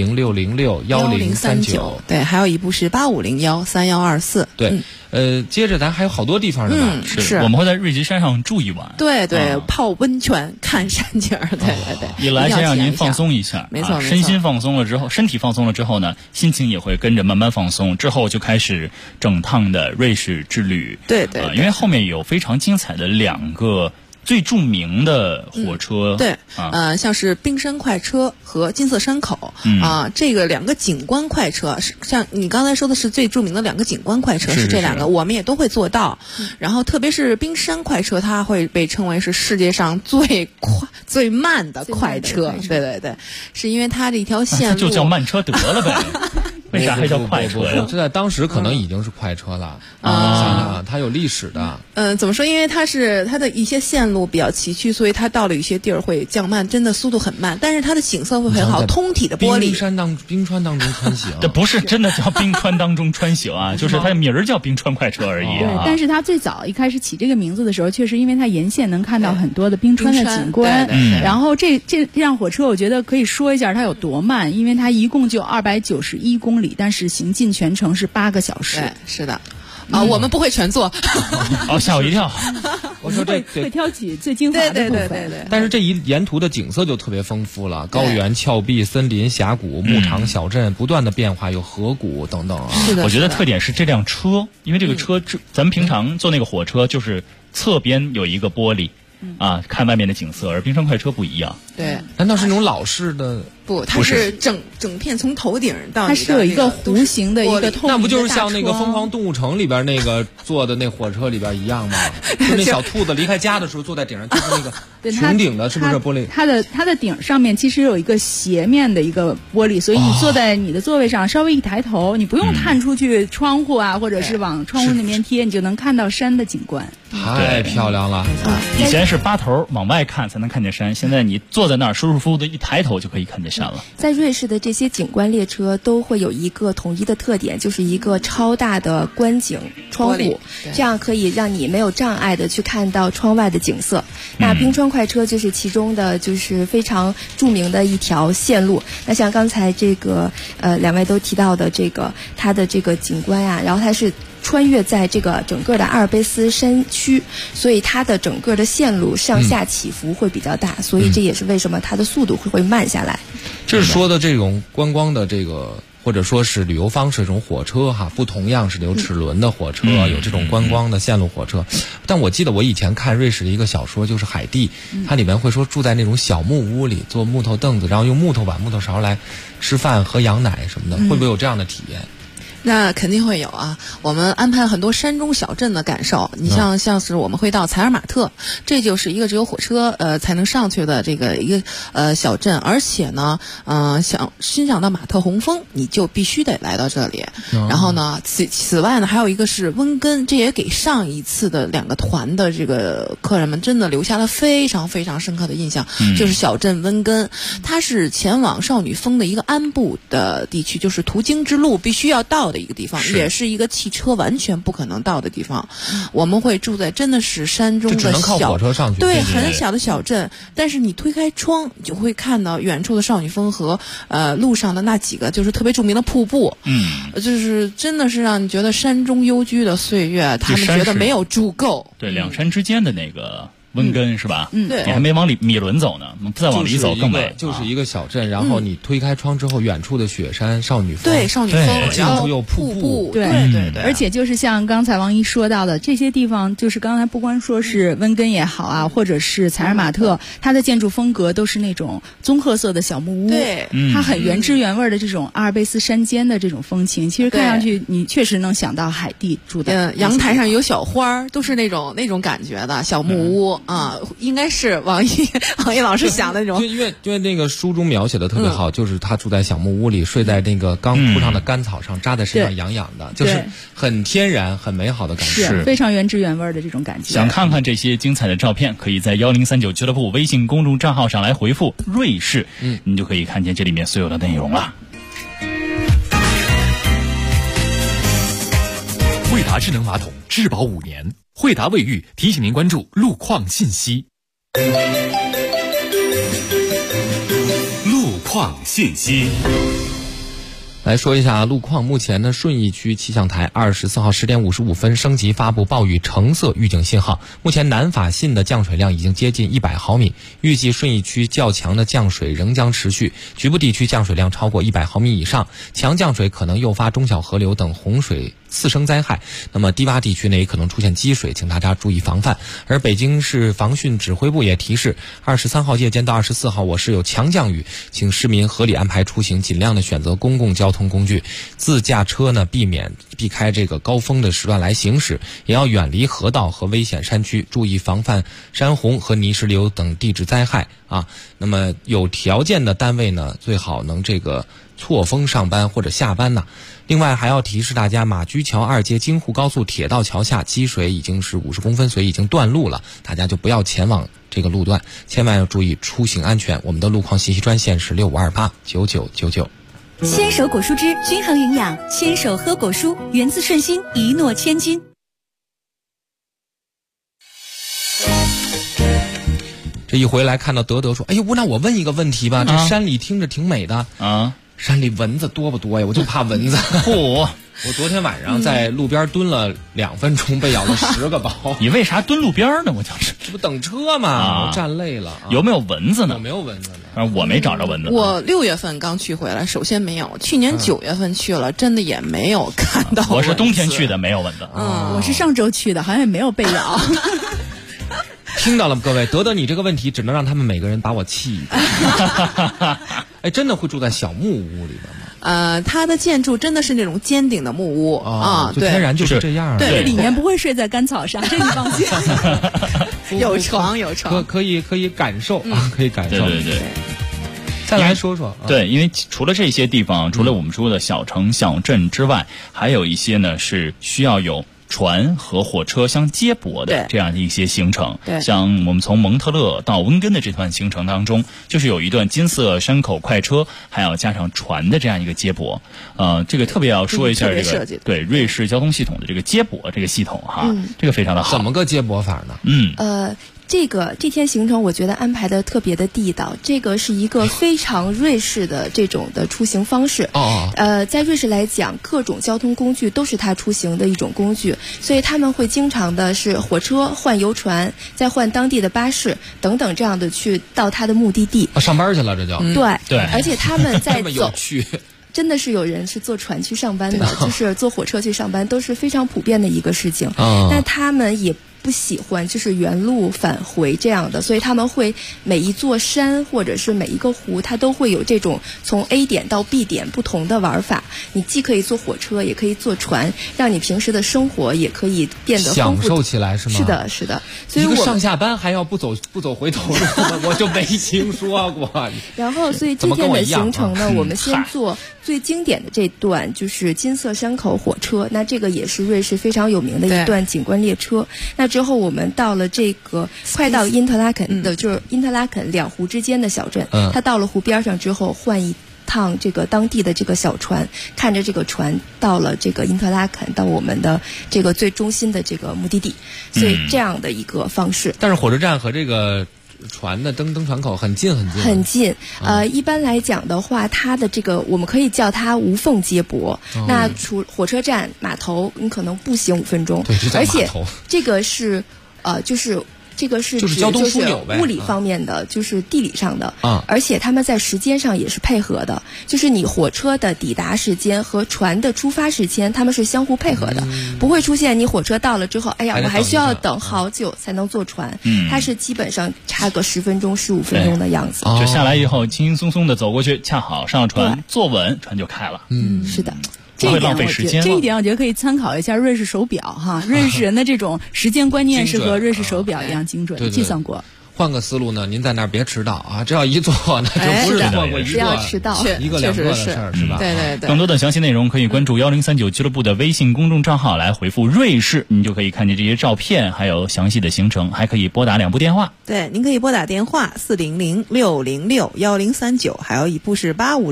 400-606-1039。 对，还有一部是8501-3124。 对。接着咱还有好多地方呢， 是我们会在瑞吉山上住一晚。 对，泡温泉、看山景，对。 一来先让您放松一下， 没错， 身心放松了之后，身体放松了之后呢，心情也会跟着慢慢放松，之后就开始整趟的瑞士之旅。 对， 因为后面有非常精彩的2个最著名的火车， 对，像是冰山快车和金色山口，这个2个景观快车，像你刚才说的是最著名的2个景观快车，是这2个，我们也都会做到。然后特别是冰山快车，它会被称为是世界上最慢的快车，对，是因为它这一条线路就叫慢车得了呗。为啥还叫快车呀？ 这在当时可能已经是快车了啊！它有历史的。 怎么说？因为它的一些线路比较崎岖，所以它到了一些地儿会降慢，真的速度很慢。但是它的景色会很好，通体的玻璃。 冰川当中穿行， 这不是真的叫冰川当中穿行啊，就是它的名儿叫冰川快车而已。 对，但是它最早一开始起这个名字的时候，确实因为它沿线能看到很多的冰川的景观。然后这辆火车，我觉得可以说一下它有多慢，因为它一共就291公里，但是行进全程是8个小时。 对，是的。我们不会全做。 吓我一跳。 我说这会挑起最精华的部分。 对。 但是这沿途的景色就特别丰富了，高原、峭壁、森林、峡谷、牧场、小镇不断的变化，有河谷等等啊。 是的。 我觉得特点是这辆车，因为这个车，咱们平常坐那个火车就是侧边有一个玻璃。看外面的景色，而冰川快车不一样。 对， 难道是那种老式的？ 不，它是整片从头顶到它是有一个弧形的一个透明的大窗。 那不就是像那个《疯狂动物城》里边那个坐的那火车里边一样吗？就那小兔子离开家的时候坐在顶上，就是那个穹顶的，是不是玻璃？ 它的顶上面其实有一个斜面的一个玻璃，所以你坐在你的座位上，稍微一抬头，你不用探出去窗户啊，或者是往窗户那边贴，你就能看到山的景观。 太漂亮了！ 以前是扒头往外看才能看见山，现在你坐在那儿舒舒服服的一抬头就可以看见山了。 在瑞士的这些景观列车都会有一个统一的特点，就是一个超大的观景窗户，这样可以让你没有障碍的去看到窗外的景色。那冰川快车就是其中的就是非常著名的一条线路。那像刚才这个2位都提到的这个它的这个景观啊，然后它是穿越在这个整个的阿尔卑斯山区，所以它的整个的线路上下起伏会比较大，所以这也是为什么它的速度会慢下来。 这是说的这种观光的这个或者说是旅游方式，这种火车哈，不同样是有齿轮的火车，有这种观光的线路火车。但我记得我以前看瑞士的一个小说，就是海蒂，它里面会说住在那种小木屋里，坐木头凳子，然后用木头碗、木头勺来吃饭、喝羊奶什么的，会不会有这样的体验？ 那肯定会有啊！我们安排很多山中小镇的感受。你像是我们会到采尔马特，这就是一个只有火车才能上去的这个一个小镇，而且呢，想欣赏到马特洪峰，你就必须得来到这里。然后呢，此外呢，还有一个是温根，这也给上一次的2个团的这个客人们真的留下了非常非常深刻的印象，就是小镇温根，它是前往少女峰的一个安布的地区，就是途经之路必须要到的一个地方，也是一个汽车完全不可能到的地方。我们会住在真的是山中的只能靠火车上去， 对，很小的小镇。但是你推开窗，你就会看到远处的少女峰和路上的那几个就是特别著名的瀑布。就是真的是让你觉得山中幽居的岁月，他们觉得没有住够。 对，两山之间的那个温根是吧？ 对， 你还没往米伦走呢，再往里走更美。 就是一个小镇，然后你推开窗之后，远处的雪山、少女峰， 对，少女峰， 近处有瀑布， 对，而且就是像刚才王姨说到的，这些地方就是刚才不光说是温根也好啊，或者是采尔马特，它的建筑风格都是那种棕褐色的小木屋， 对， 它很原汁原味的这种阿尔卑斯山间的这种风情，其实看上去你确实能想到海地住的。 阳台上有小花，都是那种感觉的小木屋。应该是王毅老师想的那种。 因为那个书中描写的特别好，就是他住在小木屋里，睡在那个刚铺上的干草上，扎在身上痒痒的，就是很天然、很美好的感觉， 是非常原汁原味的这种感觉。 想看看这些精彩的照片，可以在1039俱乐部微信公众账号上来回复瑞士，你就可以看见这里面所有的内容了。 惠达智能马桶质保5年，惠达卫浴提醒您关注路况信息。路况信息。 来说一下路况，目前呢，顺义区气象台24号10点55分升级发布暴雨橙色预警信号。目前南法信的降水量已经接近100毫米，预计顺义区较强的降水仍将持续，局部地区降水量超过100毫米以上，强降水可能诱发中小河流等洪水次生灾害。那么低洼地区呢，也可能出现积水，请大家注意防范。而北京市防汛指挥部也提示，23号夜间到24号我市有强降雨，请市民合理安排出行，尽量的选择公共交通工具，自驾车呢避开这个高峰的时段来行驶，也要远离河道和危险山区，注意防范山洪和泥石流等地质灾害啊。那么有条件的单位呢，最好能这个错峰上班或者下班呢。另外还要提示大家，马驹桥2街京沪高速铁道桥下积水已经是50公分，所以已经断路了，大家就不要前往这个路段，千万要注意出行安全。我们的路况信息专线是65289999。 牵手果蔬汁均衡营养，牵手喝果蔬，源自顺心，一诺千金。 这一回来看到德说，哎呦，那我问一个问题吧，这山里听着挺美的啊，山里蚊子多不多呀？我就怕蚊子。我昨天晚上在路边蹲了2分钟，被咬了10个包。 你为啥蹲路边呢？我就是， 这不等车吗？我站累了。 有没有蚊子呢？ 有没有蚊子呢？ 我没找着蚊子。 我6月份刚去回来，首先没有。去年9月份去了，真的也没有看到蚊子。 我是冬天去的，没有蚊子。 我是上周去的，好像也没有被咬。 听到了各位，德你这个问题只能让他们每个人把我气一顿。哎，真的会住在小木屋里边吗？ 它的建筑真的是那种尖顶的木屋啊， 就天然就是这样。 对，里面不会睡在干草上，这你放心。 有床， 可以感受啊，可以感受。 对。 再来说说， 对，因为除了这些地方，除了我们说的小城小镇之外，还有一些呢是需要有船和火车相接驳的这样的一些行程。 对， 像我们从蒙特勒到温根的这段行程当中，就是有一段金色山口快车，还要加上船的这样一个接驳。这个特别要说一下这个对瑞士交通系统的这个接驳这个系统哈，这个非常的好。 怎么个接驳法呢？ 这天行程我觉得安排的特别的地道，这个是一个非常瑞士的这种的出行方式。在瑞士来讲，各种交通工具都是它出行的一种工具，所以他们会经常的是火车换游船，再换当地的巴士等等这样的去到它的目的地。 上班去了，这就对，而且他们在走。 真的是有人是坐船去上班的，就是坐火车去上班，都是非常普遍的一个事情。那他们也不喜欢就是原路返回这样的，所以他们会每一座山或者是每一个湖，它都会有这种从 A 点到 B 点不同的玩法。你既可以坐火车，也可以坐船，让你平时的生活也可以变得丰富享受起来，是吗？ 是的，是的。所以一个上下班还要不走回头路，我就没听说过。 然后，所以今天的行程呢，我们先做最经典的这段，就是金色山口火车。那这个也是瑞士非常有名的一段景观列车。那之后我们到了这个快到因特拉肯的，就是因特拉肯两湖之间的小镇。它到了湖边上之后，换一趟这个当地的这个小船，看着这个船到了这个因特拉肯，到我们的这个最中心的这个目的地。所以这样的一个方式。 但是火车站和这个船的登船口很近。 一般来讲的话，它的这个我们可以叫它无缝接驳。那除火车站码头，你可能步行5分钟，而且这个是这个是指交通枢纽呗， 物理方面的，就是地理上的，而且他们在时间上也是配合的，就是你火车的抵达时间和船的出发时间，他们是相互配合的，不会出现你火车到了之后，哎呀，我还需要等好久才能坐船，它是基本上差个10分钟、15分钟的样子， 就下来以后轻轻松松的走过去，恰好上了船，坐稳，船就开了。 是的。 不会浪费时间。 这一点我觉得可以参考一下瑞士手表哈，瑞士人的这种时间观念是和瑞士手表一样精准，计算过。 换个思路呢，您在那儿别迟到啊！这要一坐，那就不是错过一个1个2个的事儿，是吧？ 对。 更多的详细内容可以关注1039俱乐部的微信公众账号，来回复瑞士，你就可以看见这些照片，还有详细的行程，还可以拨打2部电话。 对，您可以拨打电话400-606-1039，还有一部是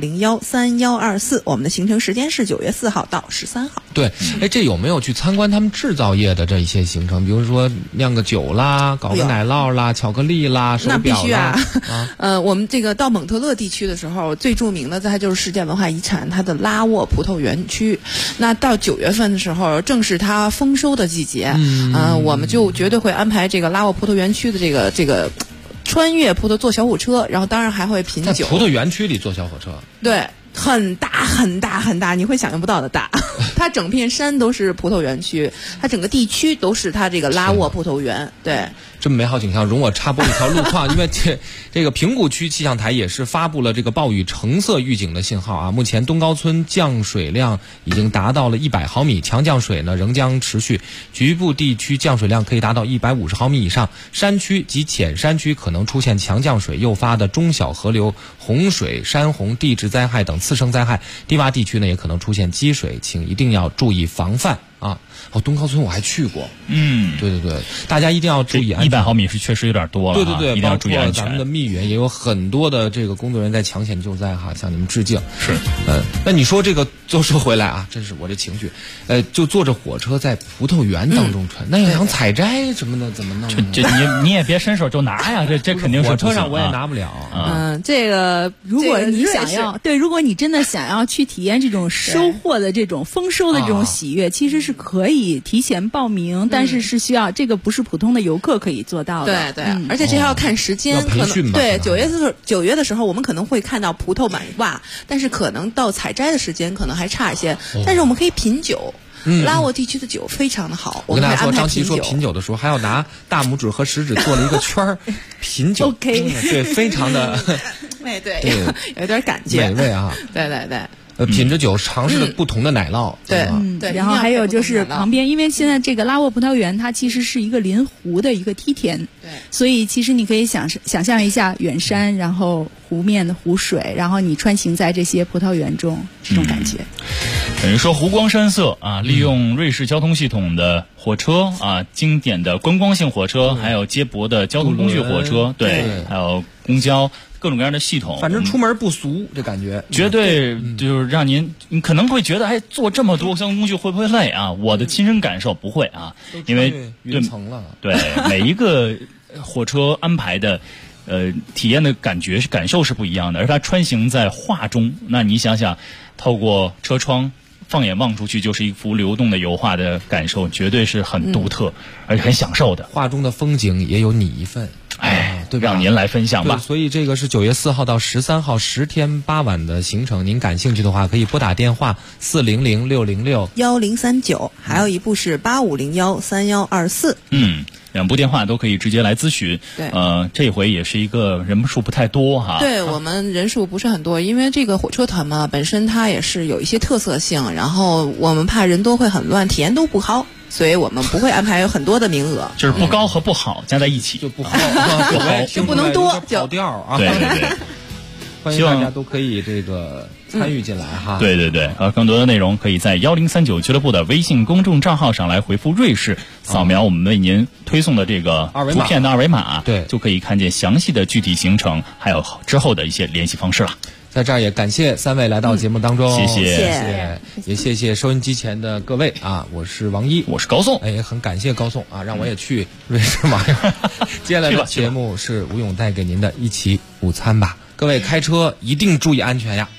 8501-3124。我们的行程时间是9月4号到13号。 对，这有没有去参观他们制造业的这一些行程？比如说酿个酒啦，搞个奶酪啦，巧克力啦，手表啦。 那必须啊！我们这个到蒙特勒地区的时候，最著名的它就是世界文化遗产，它的拉沃葡萄园区。那到9月份的时候，正是它丰收的季节。我们就绝对会安排这个拉沃葡萄园区的这个穿越葡萄坐小火车，然后当然还会品酒。 在葡萄园区里坐小火车？ 对。很大，你会想象不到的大。它整片山都是葡萄园区，它整个地区都是它这个拉沃葡萄园。对， 这么美好景象，容我插播一条路况，因为这个平谷区气象台也是发布了这个暴雨橙色预警的信号啊。目前东高村降水量已经达到了100毫米，强降水呢仍将持续，局部地区降水量可以达到150毫米以上，山区及浅山区可能出现强降水诱发的中小河流洪水、山洪、地质灾害等次生灾害，低洼地区呢也可能出现积水，请一定要注意防范啊！东高村我还去过，对，大家一定要注意安全。 100毫米是确实有点多了， 对， 一定要注意安全。 咱们的密云也有很多的这个工作人员在抢险救灾哈，向你们致敬。 是， 那你说这个就说回来啊，真是我这情绪，就坐着火车在葡萄园当中穿，那要想采摘什么的怎么弄？ 这你也别伸手就拿呀，这肯定是火车上我也拿不了。 这个如果你想要如果你真的想要去体验这种收获的这种丰收的这种喜悦，其实是可以提前报名，但是需要这个不是普通的游客可以做到的。 对，而且这要看时间，可能对9月的时候我们可能会看到葡萄满挂，但是可能到采摘的时间可能还差一些。但是我们可以品酒。拉沃地区的酒非常的好， 我跟大家说，张琪说品酒的时候还要拿大拇指和食指做了一个圈儿品酒。 OK， 对，非常的， 对，有点感觉， 美味啊！ 对。 品着酒，尝试了不同的奶酪， 对， 然后还有就是旁边，因为现在这个拉沃葡萄园它其实是一个临湖的一个梯田， 对， 所以其实你可以想象一下远山，然后湖面的湖水，然后你穿行在这些葡萄园中，这种感觉。 等于说湖光山色啊，利用瑞士交通系统的火车啊，经典的观光性火车，还有接驳的交通工具火车，对，还有公交。各种各样的系统， 反正出门不俗，这感觉绝对就是让你可能会觉得，坐这么多交通工具会不会累啊？我的亲身感受不会啊，因为云层了。 对，每一个火车安排的，体验的感受是不一样的，而它穿行在画中，那你想想，透过车窗放眼望出去，就是一幅流动的油画的感受，绝对是很独特，而且很享受的。 画中的风景也有你一份。 对吧？ 让您来分享吧。 所以这个是9月4号到13号10天8晚的行程，您感兴趣的话可以拨打电话 400-606-1039，还有一部是8501-3124。 2部电话都可以直接来咨询。 对， 这回也是一个人数不太多哈。 对，我们人数不是很多，因为这个火车团嘛，本身它也是有一些特色性，然后我们怕人多会很乱，体验度不好，所以我们不会安排有很多的名额。 就是不高和不好加在一起就不好， 就不能多， 就跑调啊。 对对对， 欢迎大家都可以这个参与进来哈。 对对对，更多的内容可以在1039俱乐部的微信公众账号上来回复瑞士，扫描我们为您推送的这个图片的二维码， 对， 就可以看见详细的具体行程，还有之后的一些联系方式了。 在这儿也感谢3位来到节目当中， 谢谢， 也谢谢收音机前的各位啊！我是王一， 我是高颂， 也很感谢高颂啊，让我也去瑞士玩。接下来的节目是吴勇带给您的一起午餐吧，各位开车一定注意安全呀。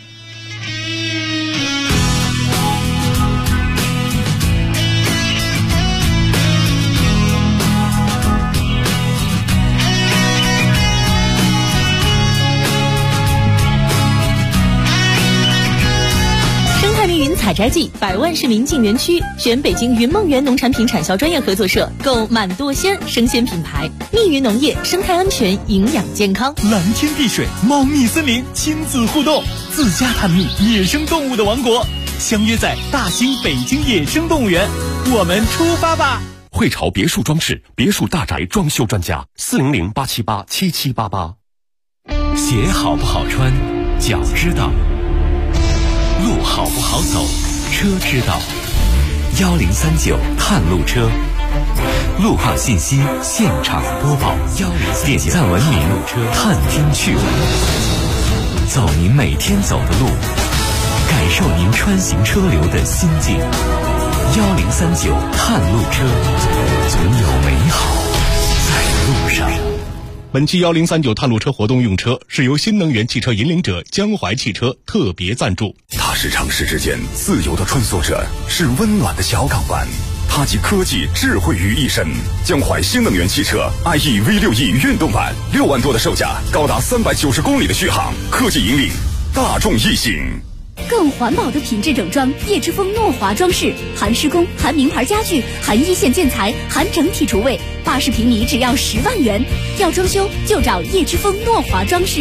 采摘季，100万市民进园区，选北京云梦园农产品产销专业合作社，购满舵鲜生鲜品牌，密云农业，生态安全，营养健康， 蓝天碧水，茂密森林，亲子互动，自家探秘野生动物的王国，相约在大兴北京野生动物园，我们出发吧！ 汇潮别墅装饰，别墅大宅装修专家，400-878-7788。 鞋好不好穿，脚知道；路好不好走，车知道。1039探路车，路况信息现场播报。点赞文明探听趣闻，走您每天走的路，感受您穿行车流的心境。1039探路车，总有美好在路上。 本期1039探路车活动用车是由新能源汽车引领者江淮汽车特别赞助。 它是城市之间自由的穿梭者，是温暖的小港湾。它集科技智慧于一身。江淮新能源汽车 IE V6E 运动版，6万多的售价，高达390公里的续航，科技引领大众一行。 更环保的品质整装，叶之峰诺华装饰，含施工，含名牌家具，含一线建材，含整体厨卫，80平米只要10万元。要装修就找叶之峰诺华装饰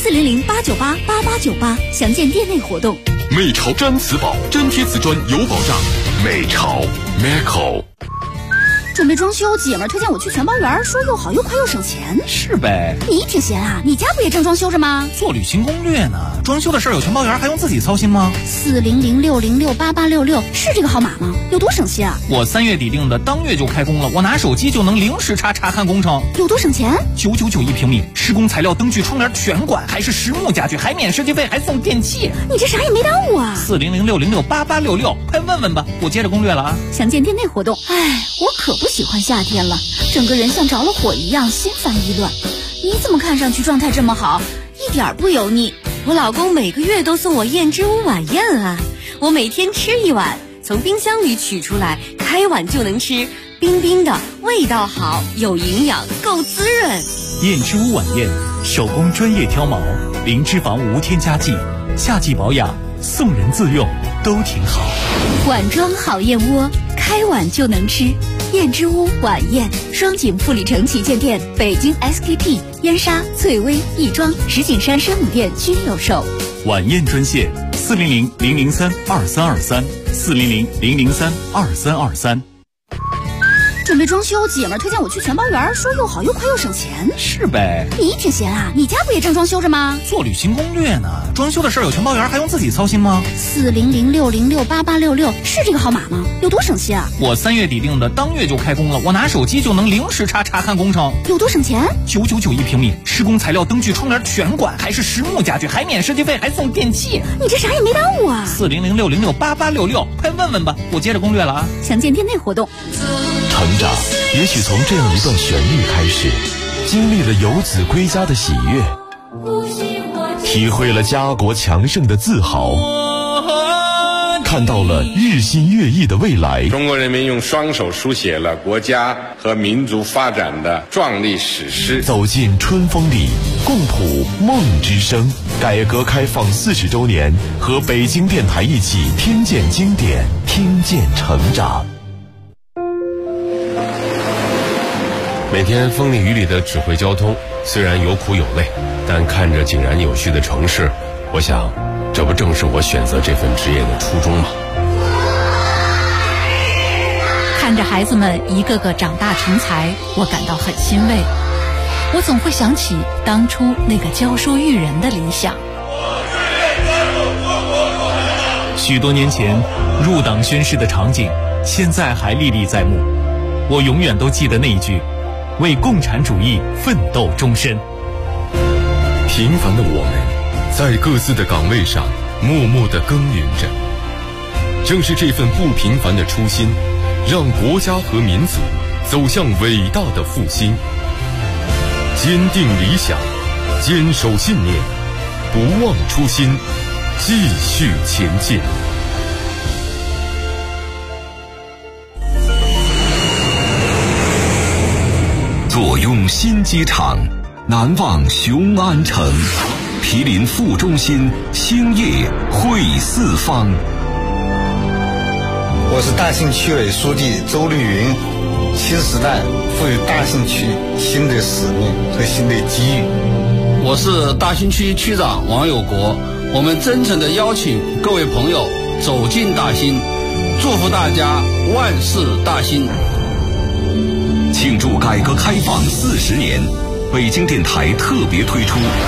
，400-898-8898，详见店内活动。 美潮毡瓷宝，粘贴瓷砖有保障。美潮 Meco。 准备装修，姐们儿推荐我去全包园，说又好又快又省钱。 是呗， 你挺闲啊，你家不也正装修着吗？ 做旅行攻略呢，装修的事儿有全包园还用自己操心吗 ？400-606-8866是这个号码吗？有多省心啊？ 我3月底定的，当月就开工了，我拿手机就能零时查看工程。 有多省钱 ？999一平米，施工材料、灯具、窗帘全管，还是实木家具，还免设计费，还送电器。 你这啥也没耽误啊 ！400-606-8866，快问问吧，我接着攻略了啊。 详见店内活动。哎，我可不喜欢夏天了，整个人像着了火一样，心烦意乱。你怎么看上去状态这么好，一点不油腻？ 我老公每个月都送我燕之屋晚宴啊，我每天吃1碗，从冰箱里取出来，开碗就能吃，冰冰的，味道好，有营养，够滋润。 燕之屋晚宴，手工专业挑毛，零脂肪无添加剂，夏季保养，送人自用都挺好。 碗装好燕窝，开碗就能吃。燕之屋晚宴，双井富力城旗舰店、北京 SKP、燕莎、翠微、亦庄、石景山生母店均有售。 晚宴专线400-003-2323，400-003-2323。 准备装修，姐们儿推荐我去全包园，说又好又快又省钱。 是呗， 你挺闲啊，你家不也正装修着吗？ 做旅行攻略呢，装修的事儿有全包园还用自己操心吗 ？400-606-8866是这个号码吗？有多省心啊？ 我3月底定的，当月就开工了，我拿手机就能零时查看工程。 有多省钱 ？999一平米，施工材料、灯具、窗帘全管，还是实木家具，还免设计费，还送电器。 你这啥也没耽误啊 ！400-606-8866，快问问吧，我接着攻略了啊。 详见店内活动。 成长也许从这样一段旋律开始，经历了游子归家的喜悦，体会了家国强盛的自豪， 看到了日新月异的未来。 中国人民用双手书写了国家和民族发展的壮丽史诗。 走进春风里，共谱梦之声。改革开放40周年，和北京电台一起听见经典，听见成长。 每天风里雨里的指挥交通，虽然有苦有累，但看着井然有序的城市，我想这不正是我选择这份职业的初衷吗？ 看着孩子们一个个长大成才，我感到很欣慰。我总会想起当初那个教书育人的理想。 许多年前入党宣誓的场景，现在还历历在目。我永远都记得那一句：为共产主义奋斗终身。 平凡的我们，在各自的岗位上默默地耕耘着。正是这份不平凡的初心，让国家和民族走向伟大的复兴。坚定理想，坚守信念，不忘初心，继续前进。 坐拥新机场，难忘雄安城，毗邻副中心，兴业汇四方。 我是大兴区委书记周绿云。新时代赋予大兴区新的使命和新的机遇。 我是大兴区区长王有国，我们真诚地邀请各位朋友走进大兴，祝福大家万事大兴。 庆祝改革开放40年，北京电台特别推出